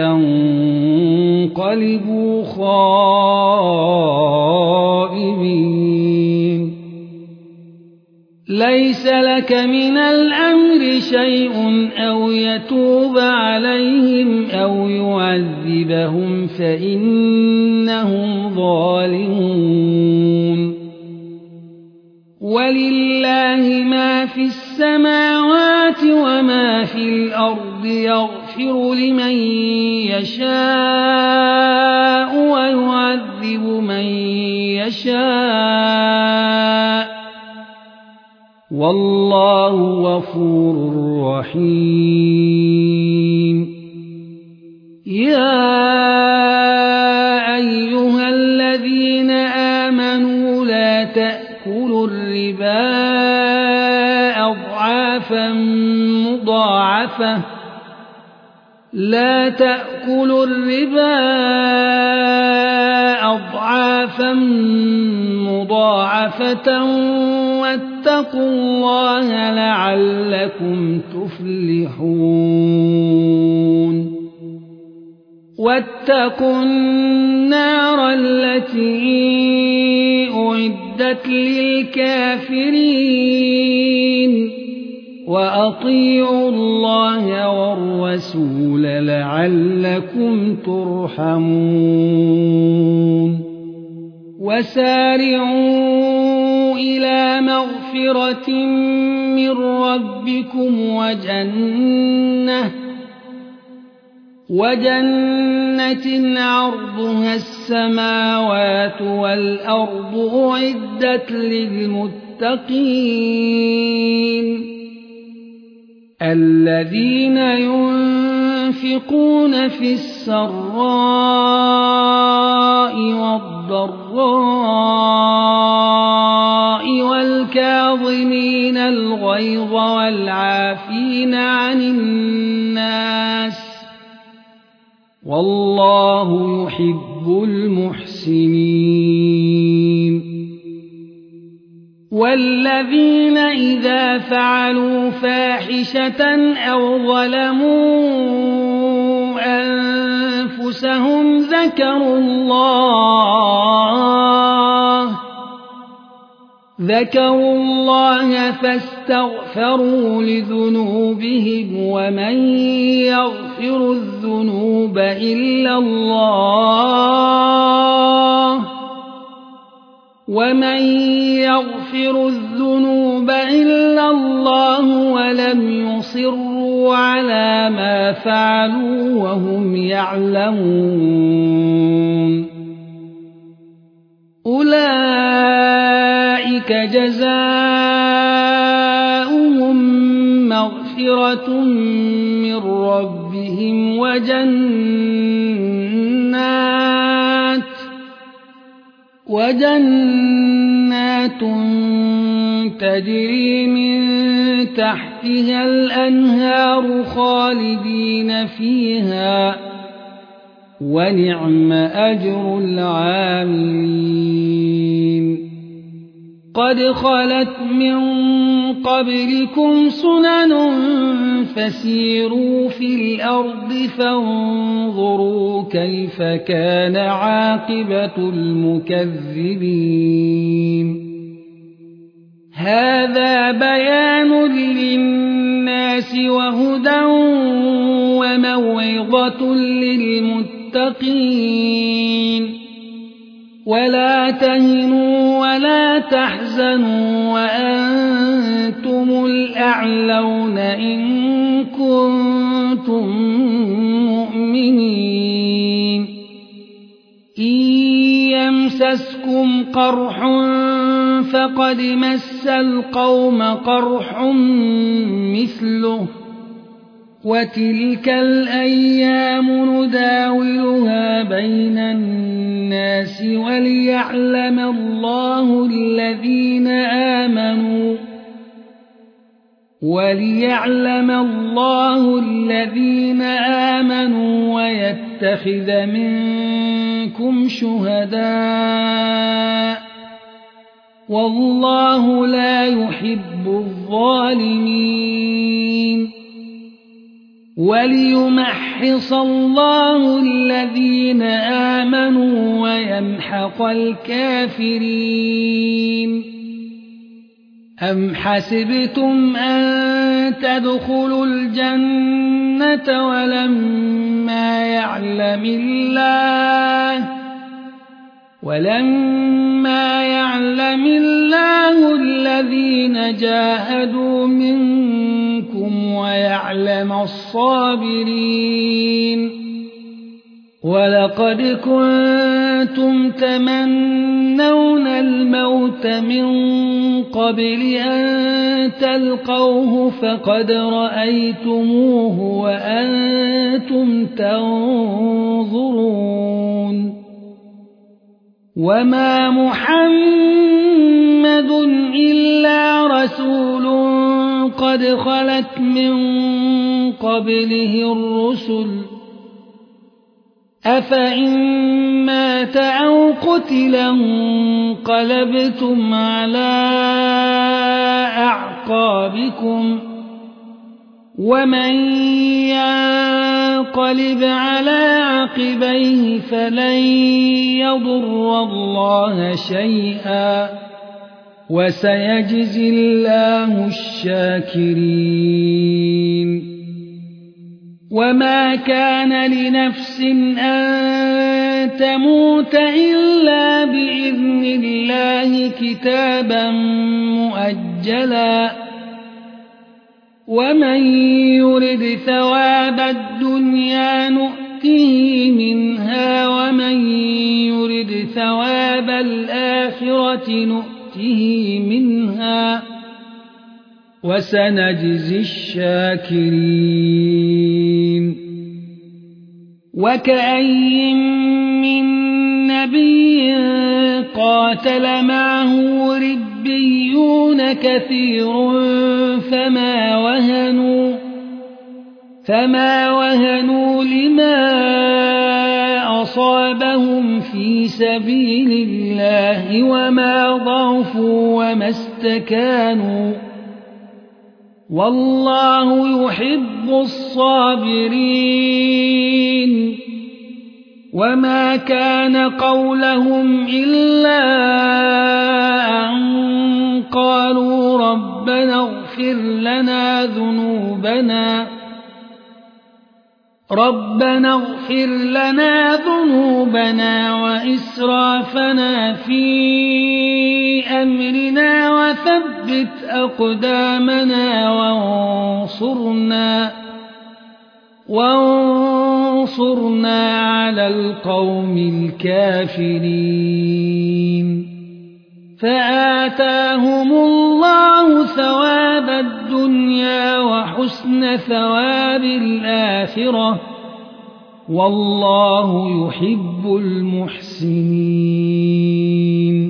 فينقلبوا خائبين ليس لك من الأمر شيء أو يتوب عليهم أو يعذبهم فإنهم ظالمون ولله ما في السماوات وما في الأرض يغفر لمن يشاء ويعذب من يشاء والله غفور رحيم يا أيها الذين آمنوا لا تأكلوا الربا أضعافا مضاعفة واتقوا الله لعلكم تفلحون واتقوا النار التي أعدت للكافرين وأطيعوا الله والرسول لعلكم ترحمون وسارعوا إلى مغفرة من ربكم وجنة عرضها السماوات والأرض أعدت للمتقين الذين ينفقون في السراء والضراء والكاظمين الغيظ والعافين عن الناس والله يحب المحسنين والذين إذا فعلوا فاحشة أو ظلموا أنفسهم ذكروا الله فاستغفروا لذنوبهم ومن يغفر الذنوب إلا الله ولم يصروا على ما فعلوا وهم يعلمون أولئك جزاؤهم مغفرة من ربهم وجنات تجري من تحتها الأنهار خالدين فيها ونعم أجر العاملين قد خلت من قبلكم سنن فسيروا في الأرض فانظروا كيف كان عاقبة المكذبين هذا بيان للناس وهدى وموعظة للمتقين ولا تهنوا ولا تحزنوا وأنتم الأعلون إن كنتم مؤمنين إن يمسسكم قرح فقد مس القوم قرح مثله وتلك الأيام نداولها بين الناس وليعلم الله الذين آمنوا ويتخذ منكم شهداء والله لا يحب الظالمين وليمحص الله الذين آمنوا ويمحق الكافرين أم حسبتم أن تدخلوا الجنة ولما يعلم الله الذين جاهدوا منكم ويعلم الصابرين ولقد كنتم تمنون الموت من قبل أن تلقوه فقد رأيتموه وأنتم تنظرون وما محمد إلا رسول قد خلت من قبله الرسل أفإن مات أو قتل انقلبتم على أعقابكم ومن ينقلب على عقبيه فلن يضر الله شيئا وسيجزي الله الشاكرين وما كان لنفس أن تموت إلا بإذن الله كتابا مؤجلا ومن يرد ثواب الدنيا نؤته منها ومن يرد ثواب الآخرة نؤته منها وسنجزي الشاكرين وكأي من نبي قاتل معه ربيون كثير فما وهنوا لما أصابهم في سبيل الله وما ضعفوا وما استكانوا والله يحب الصابرين وما كان قولهم إلا أن قالوا ربنا اغفر لنا ذنوبنا وإسرافنا في أمرنا وثبت أقدامنا وانصرنا على القوم الكافرين فآتاهم الله ثواب الدنيا وحسن ثواب الآخرة والله يحب المحسنين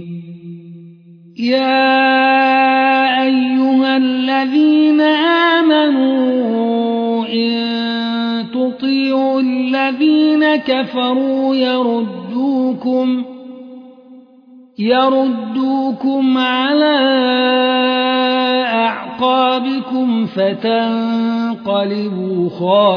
يا أيها الذين آمنوا إن تطيعوا الذين كفروا يردوكم على أعقابكم فتنقلبوا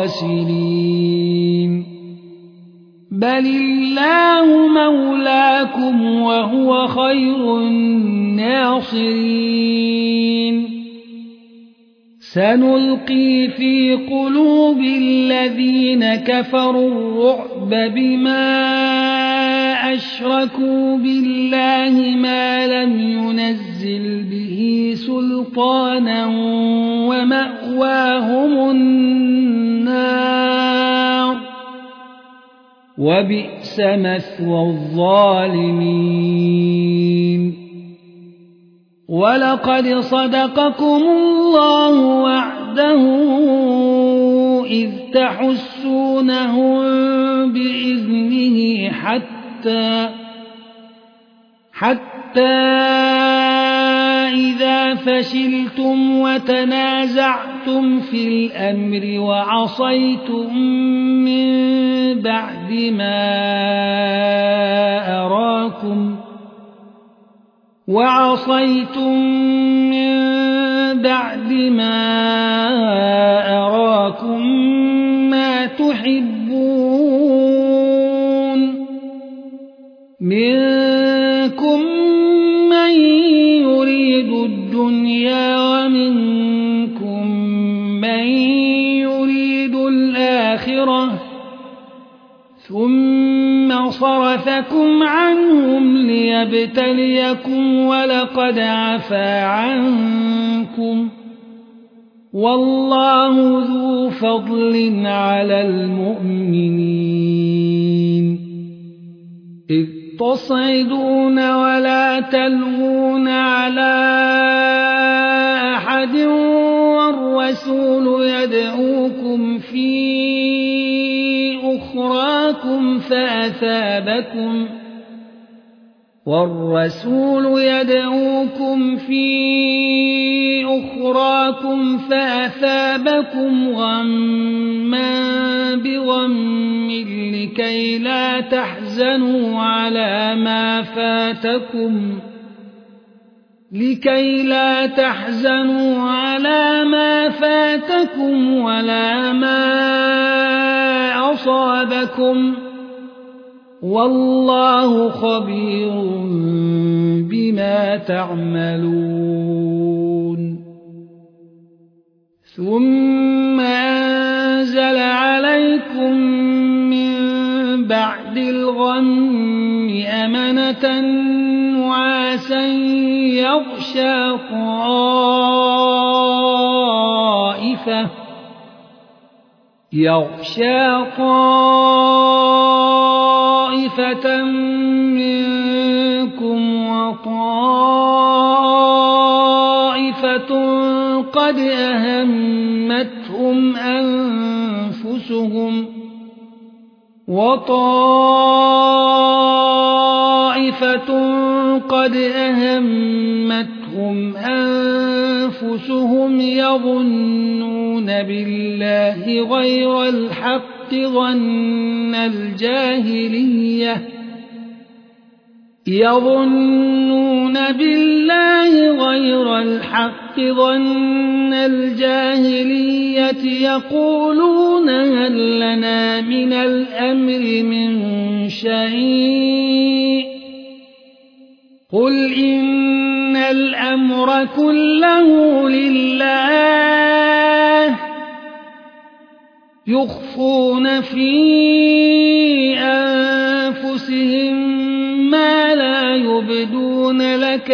خاسرين بل الله مولاكم وهو خير الناصرين سنلقي في قلوب الذين كفروا الرعب بما أشركوا بالله ما لم ينزل به سلطانا ومأواهم النار وبئس مثوى الظالمين ولقد صدقكم الله وعده إذ تحسونهم بإذنه حتى إذا فشلتم وتنازعتم في الأمر وعصيتم من بعد ما أراكم ما تحبون منكم من يريد الدنيا ومنكم من يريد الآخرة ثم صرفكم عنهم ليبتليكم ولقد عفا عنكم والله ذو فضل على المؤمنين إذ تصعدون ولا تلوون على أحد والرسول يدعوكم في أخراكم فأثابكم غما بغم لكي لا تحزنوا على ما فاتكم ولا ما أصابكم والله خبير بما تعملون ثم أنزل عليكم من بعد الغم أمنة نعاسا يغشى طائفة منكم وطائفة قد أهمتهم أنفسهم يظنون بالله غير الحق ظن الجاهلية يقولون هل لنا من الأمر من شيء قل إن الأمر كله لله يخفون في أنفسهم ما لا يبدون لك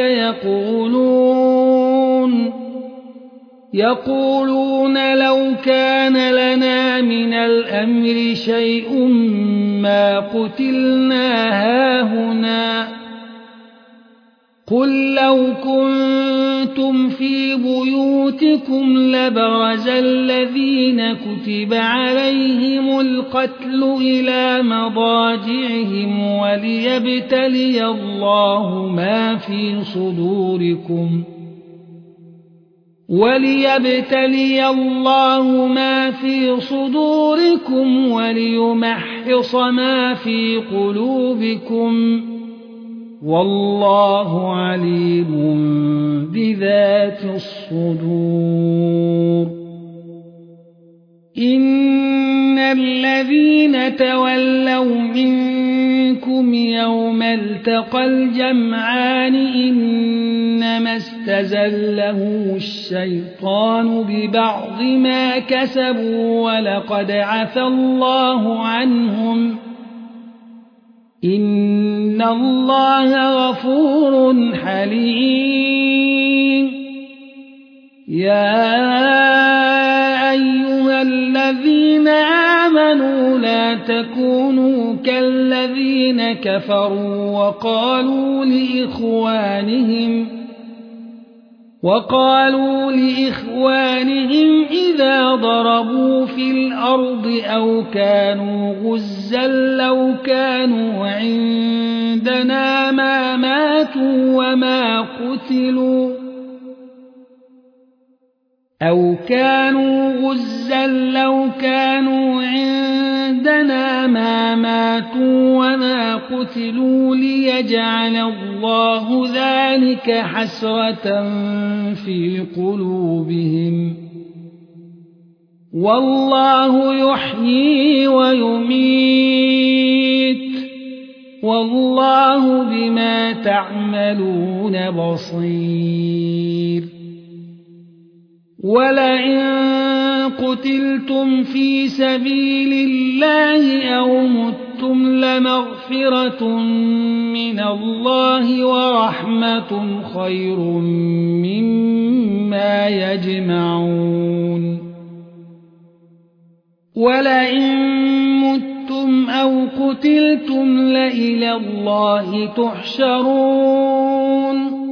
يقولون لو كان لنا من الأمر شيء ما قتلنا هاهنا قل لو كنتم في بيوتكم لبرز الذين كتب عليهم القتل إلى مضاجعهم وليبتلي الله ما في صدوركم وليمحص ما في قلوبكم والله عليم بذات الصدور إن الذين تولوا منكم يوم التقى الجمعان إنما استزله الشيطان ببعض ما كسبوا ولقد عفى الله عنهم إن الله غفور حليم يا أيها الذين آمنوا لا تكونوا كالذين كفروا وقالوا لإخوانهم إذا ضربوا في الأرض أو كانوا غزا لو كانوا عندنا ما ماتوا وما قتلوا ليجعل الله ذلك حسرة في قلوبهم والله يحيي ويميت والله بما تعملون بصير ولئن قتلتم في سبيل الله أو متم لمغفرة من الله ورحمة خير مما يجمعون ولئن متم أو قتلتم لإلى الله تحشرون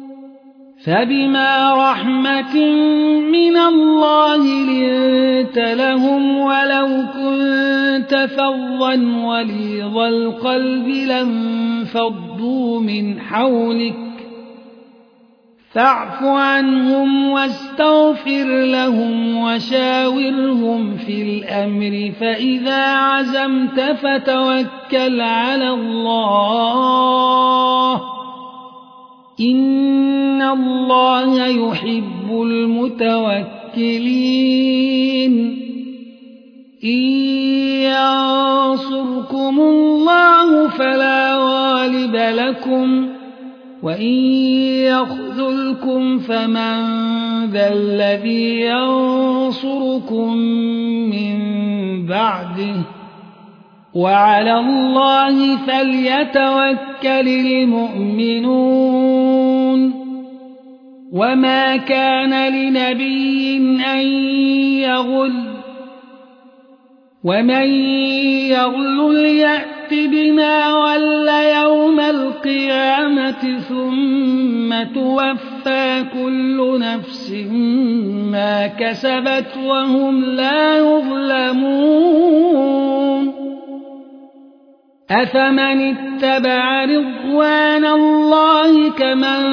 فبما رحمة من الله لنت لهم ولو كنت فظا غليظ القلب لانفضوا من حولك فاعف عنهم واستغفر لهم وشاورهم في الأمر فإذا عزمت فتوكل على الله إن الله يحب المتوكلين إن ينصركم الله فلا غالب لكم وإن يخذلكم فمن ذا الذي ينصركم من بعده وعلى الله فليتوكل المؤمنون وما كان لنبي أن يغل ومن يغل يأت بما غل يوم القيامة ثم توفى كل نفس ما كسبت وهم لا يظلمون أفمن اتبع رضوان الله كمن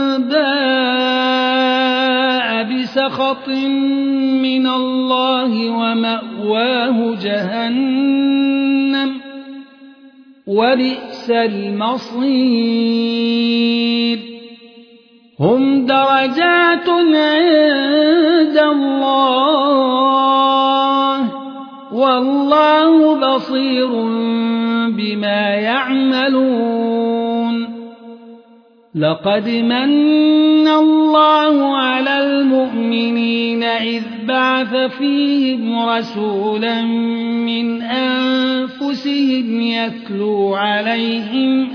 باء بسخط من الله ومأواه جهنم وبئس المصير هم درجات عند الله والله بصير بما يعملون لقد من الله على المؤمنين إذ بعث فيهم رسولا من أنفسهم يتلو عليهم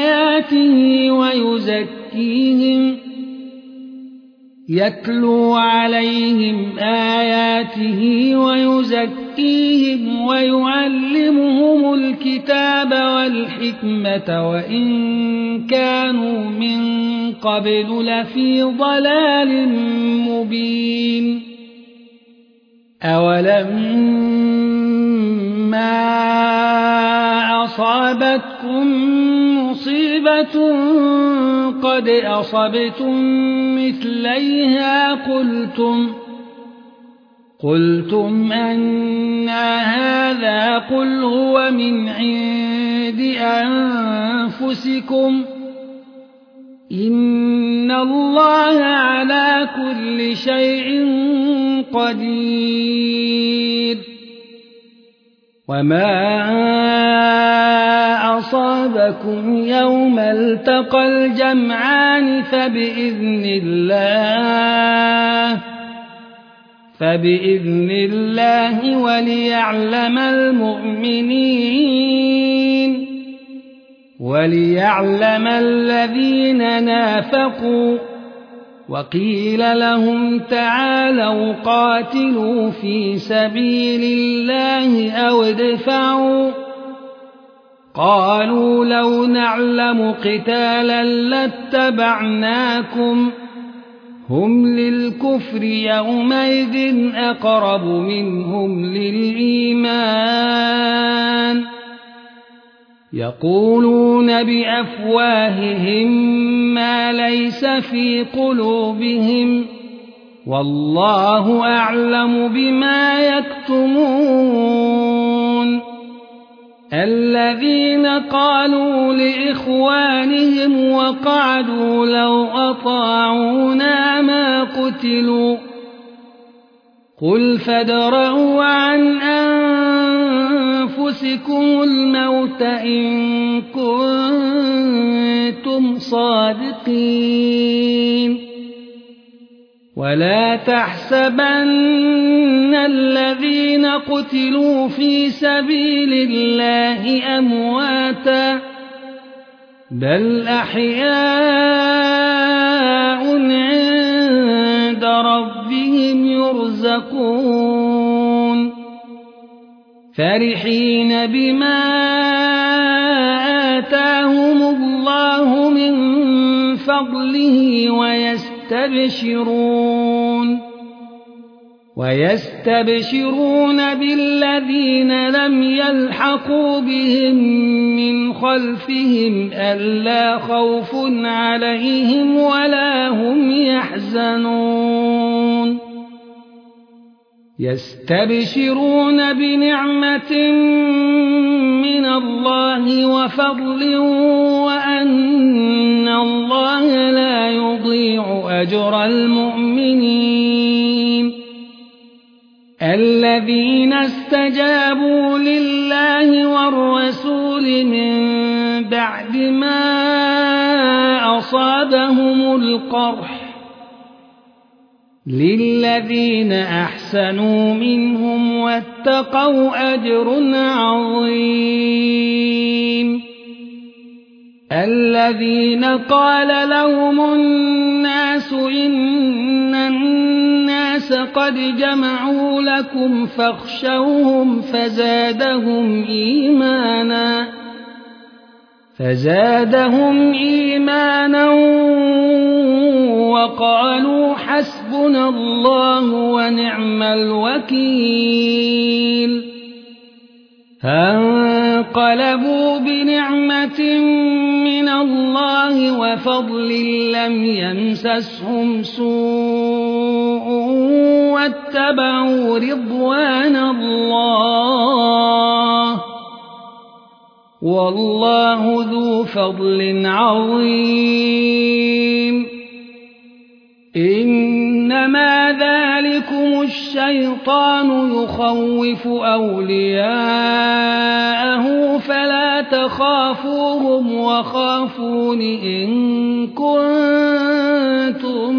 آياته ويزكيهم ويعلمهم الكتاب والحكمة وإن كانوا من قبل لفي ضلال مبين أولما أصابتكم مصيبة قد أصبتم مثليها قلتم أنى هذا قل هو من عند أنفسكم إن الله على كل شيء قدير وما أصابكم يوم التقى الجمعان فبإذن الله وليعلم المؤمنين وليعلم الذين نافقوا وقيل لهم تعالوا قاتلوا في سبيل الله أو ادفعوا قالوا لو نعلم قتالا لاتبعناكم هم للكفر يومئذ أقرب منهم للإيمان يقولون بأفواههم ما ليس في قلوبهم والله أعلم بما يكتمون الذين قالوا لإخوانهم وقعدوا لو أطاعونا ما قتلوا قل فادرءوا عن أنفسكم الموت إن كنتم صادقين ولا تحسبن الذين قتلوا في سبيل الله أمواتا بل أحياء عند ربهم يرزقون فرحين بما آتاهم الله من فضله ويستبشرون بالذين لم يلحقوا بهم من خلفهم ألا خوف عليهم ولا هم يحزنون يستبشرون بنعمة من الله وفضل وأن الله لا يضيع أجر المؤمنين الذين استجابوا لله والرسول من بعد ما أصابهم القرح للذين أحسنوا منهم واتقوا أجر عظيم الذين قال لهم الناس إن الناس قد جمعوا لكم فاخشوهم فزادهم إيمانا وقالوا حسبنا الله ونعم الوكيل فانقلبوا بنعمة من الله وفضل لم يمسسهم سوء واتبعوا رضوان الله والله ذو فضل عظيم إنما ذلكم الشيطان يخوف أولياءه فلا تخافوهم وخافون إن كنتم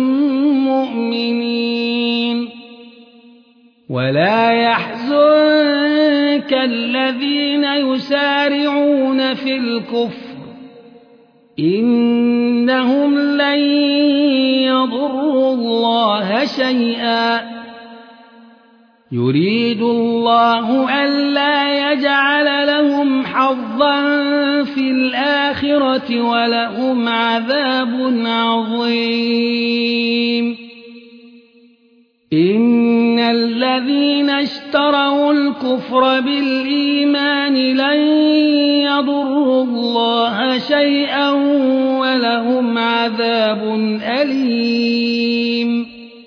مؤمنين ولا يحزنك الذين يسارعون في الكفر إنهم لن يضروا الله شيئا يريد الله ألا يجعل لهم حظا في الآخرة ولهم عذاب عظيم إن الذين اشتروا الكفر بالإيمان لن يضروا الله شيئا ولهم عذاب أليم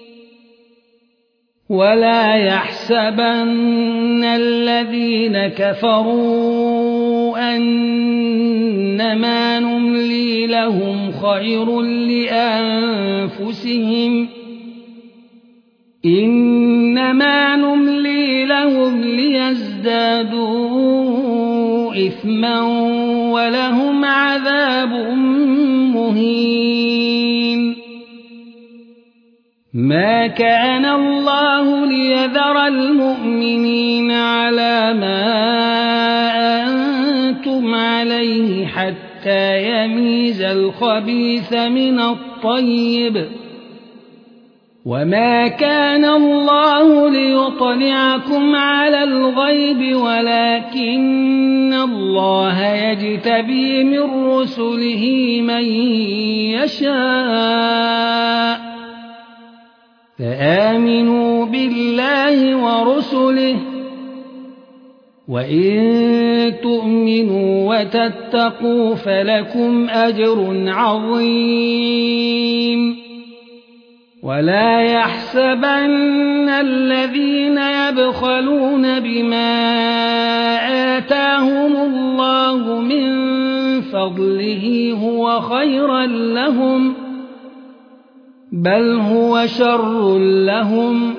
ولا يحسبن الذين كفروا أنما نملي لهم خير لأنفسهم إنما نملي لهم ليزدادوا إثما ولهم عذاب مهين ما كان الله ليذر المؤمنين على ما أنتم عليه حتى يميز الخبيث من الطيب وما كان الله ليطلعكم على الغيب ولكن الله يجتبي من رسله من يشاء فآمنوا بالله ورسله وإن تؤمنوا وتتقوا فلكم أجر عظيم ولا يحسبن الذين يبخلون بما آتاهم الله من فضله هو خيرا لهم بل هو شر لهم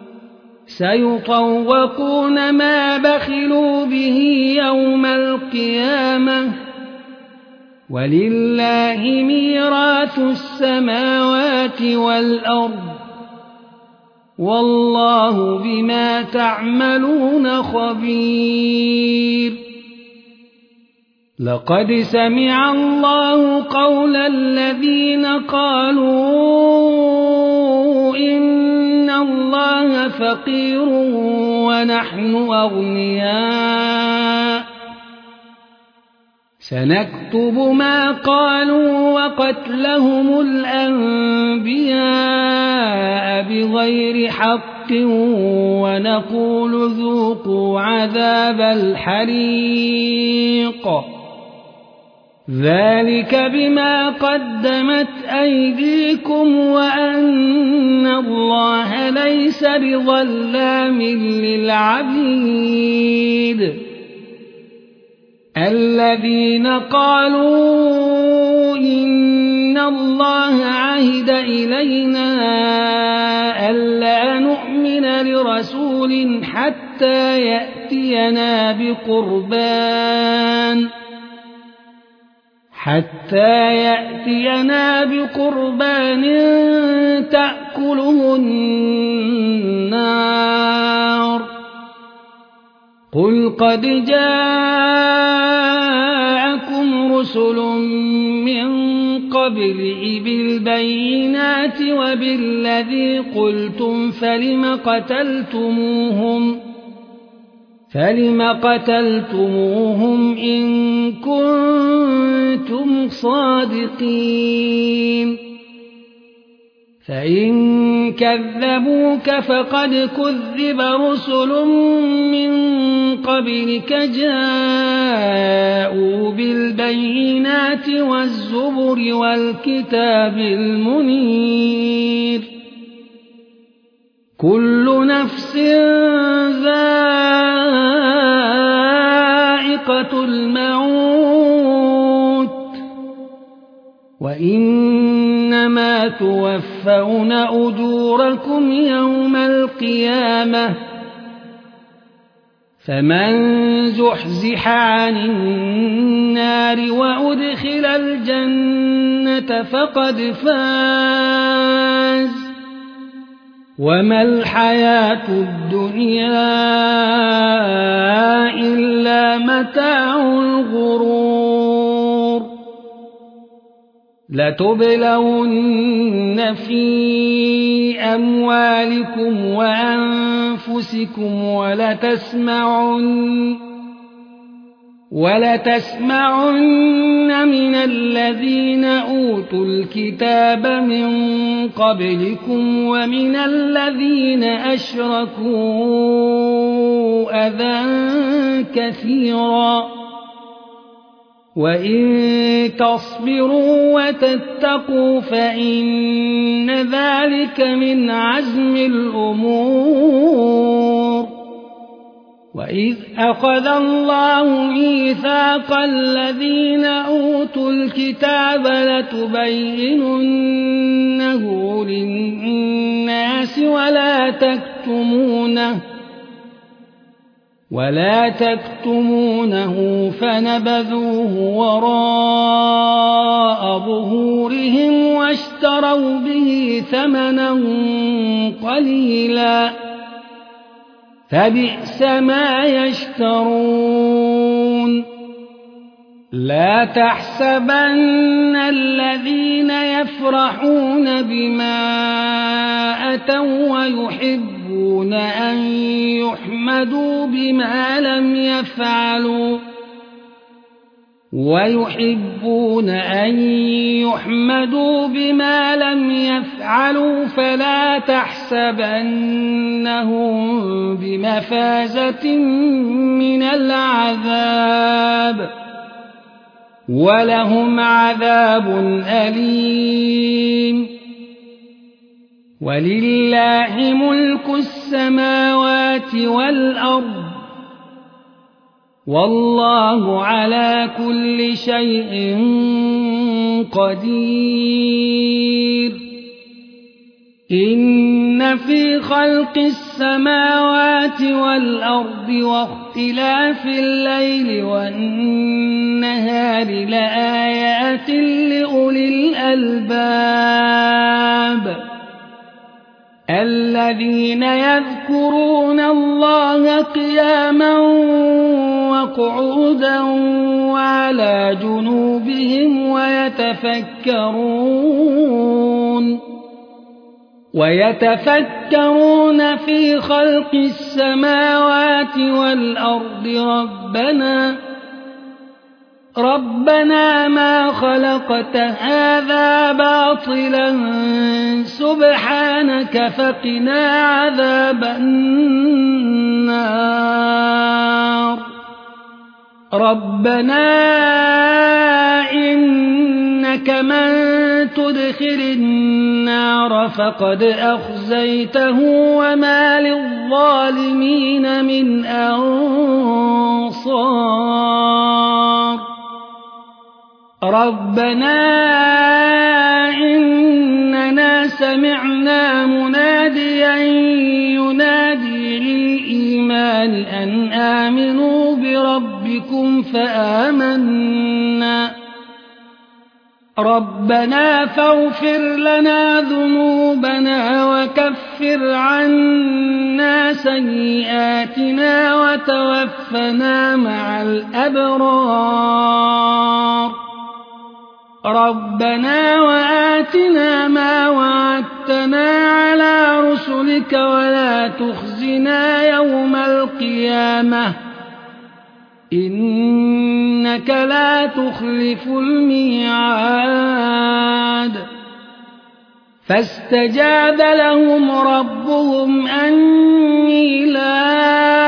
سيطوقون ما بخلوا به يوم القيامة ولله ميراث السماوات والأرض والله بما تعملون خبير لقد سمع الله قول الذين قالوا إن الله فقير ونحن أغنياء سنكتب ما قالوا وقتلهم الأنبياء بغير حق ونقول ذوقوا عذاب الحريق ذلك بما قدمت أيديكم وأن الله ليس بظلام للعبيد الذين قالوا إن الله عهد إلينا ألا نؤمن لرسول حتى يأتينا بقربان تأكله النار قل قد جاءكم رسل من قبلي بالبينات وبالذي قلتم فلم قتلتموهم إن كنتم صادقين فإن كذبوك فقد كذب رسل من قبلك جاءوا بالبينات والزبر والكتاب المنير كل نفس ذائقة الموت وإنما توفون أجوركم يوم القيامة فمن زحزح عن النار وأدخل الجنة فقد فاز وما الحياة الدنيا إلا متاع الغرور لتبلون في أموالكم وأنفسكم ولتسمعن من الذين أوتوا الكتاب من قبلكم ومن الذين أشركوا أذى كثيرا وإن تصبروا وتتقوا فإن ذلك من عزم الأمور وإذ أخذ الله ميثاق الذين أوتوا الكتاب لتبيننه للناس ولا تكتمونه فنبذوه وراء ظهورهم واشتروا به ثمنا قليلا فبئس ما يشترون لا تحسبن الذين يفرحون بما أتوا ويحبون أن يحمدوا بما لم يفعلوا فلا تحسبنهم بمفازة من العذاب ولهم عذاب أليم ولله ملك السماوات والأرض والله على كل شيء قدير إن في خلق السماوات والأرض واختلاف الليل والنهار لآيات لأولي الألباب الذين يذكرون الله قياما وقعودا وعلى جنوبهم ويتفكرون في خلق السماوات والأرض ربنا ما خلقت هذا باطلا سبحانك فقنا عذاب النار ربنا إنك من تدخل النار فقد أخزيته وما للظالمين من أنصار ربنا إننا سمعنا مناديا ينادي للإيمان أن آمنوا بربكم فآمنا ربنا فاغفر لنا ذنوبنا وكفر عنا سيئاتنا وتوفنا مع الأبرار ربنا وآتنا ما وعدتنا على رسلك ولا تخزنا يوم القيامة إنك لا تخلف الميعاد فاستجاب لهم ربهم أني لا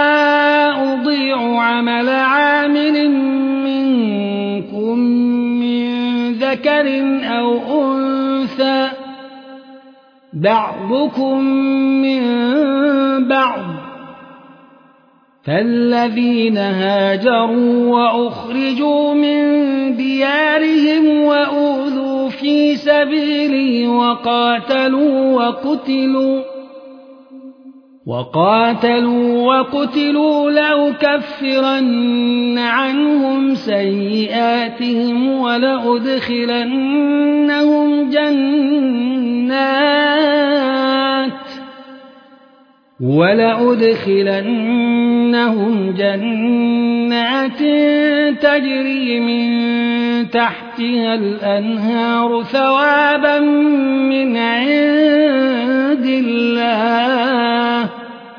أضيع عمل عامل منكم من ذكر أو أنثى بعضكم من بعض فالذين هاجروا وأخرجوا من ديارهم وأوذوا في سبيلي وقاتلوا وقتلوا لأكفرن عنهم سيئاتهم ولأدخلنهم جنات تجري من تحتها الأنهار ثوابا من عند الله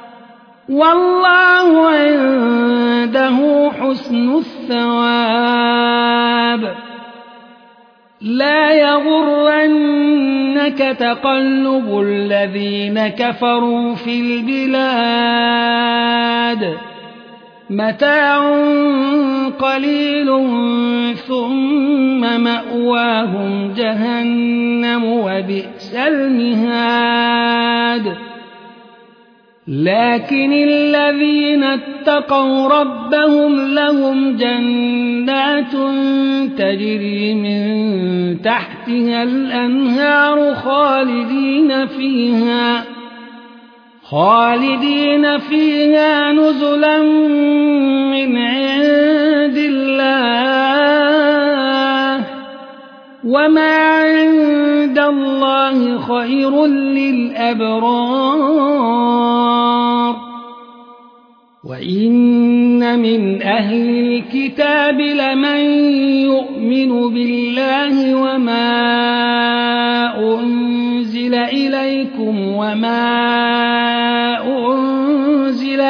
والله عنده حسن الثواب لا يغرنك تقلب الذين كفروا في البلاد متاع قليل ثم مأواهم جهنم وبئس المهاد لكن الذين اتقوا ربهم لهم جنات تجري من تحتها الأنهار خالدين فيها نزلا من عند الله وما عند الله خير للأبرار وإن من أهل الكتاب لمن يؤمن بالله وما أنزل إليكم وما أنزل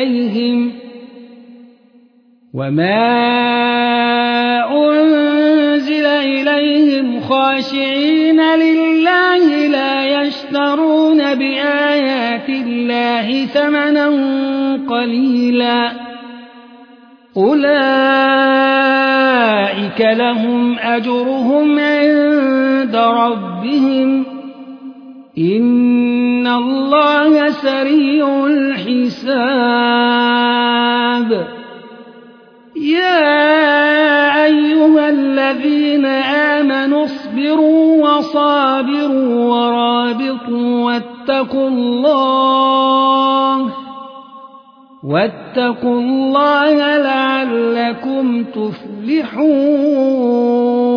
إليهم خاشعين لله لا يشترون بآيات الله ثمنا قليلا أولئك لهم أجرهم عند ربهم إن الله سريع الحساب يا أيها الذين آمنوا اصبروا وصابروا ورابطوا واتقوا الله لعلكم تفلحون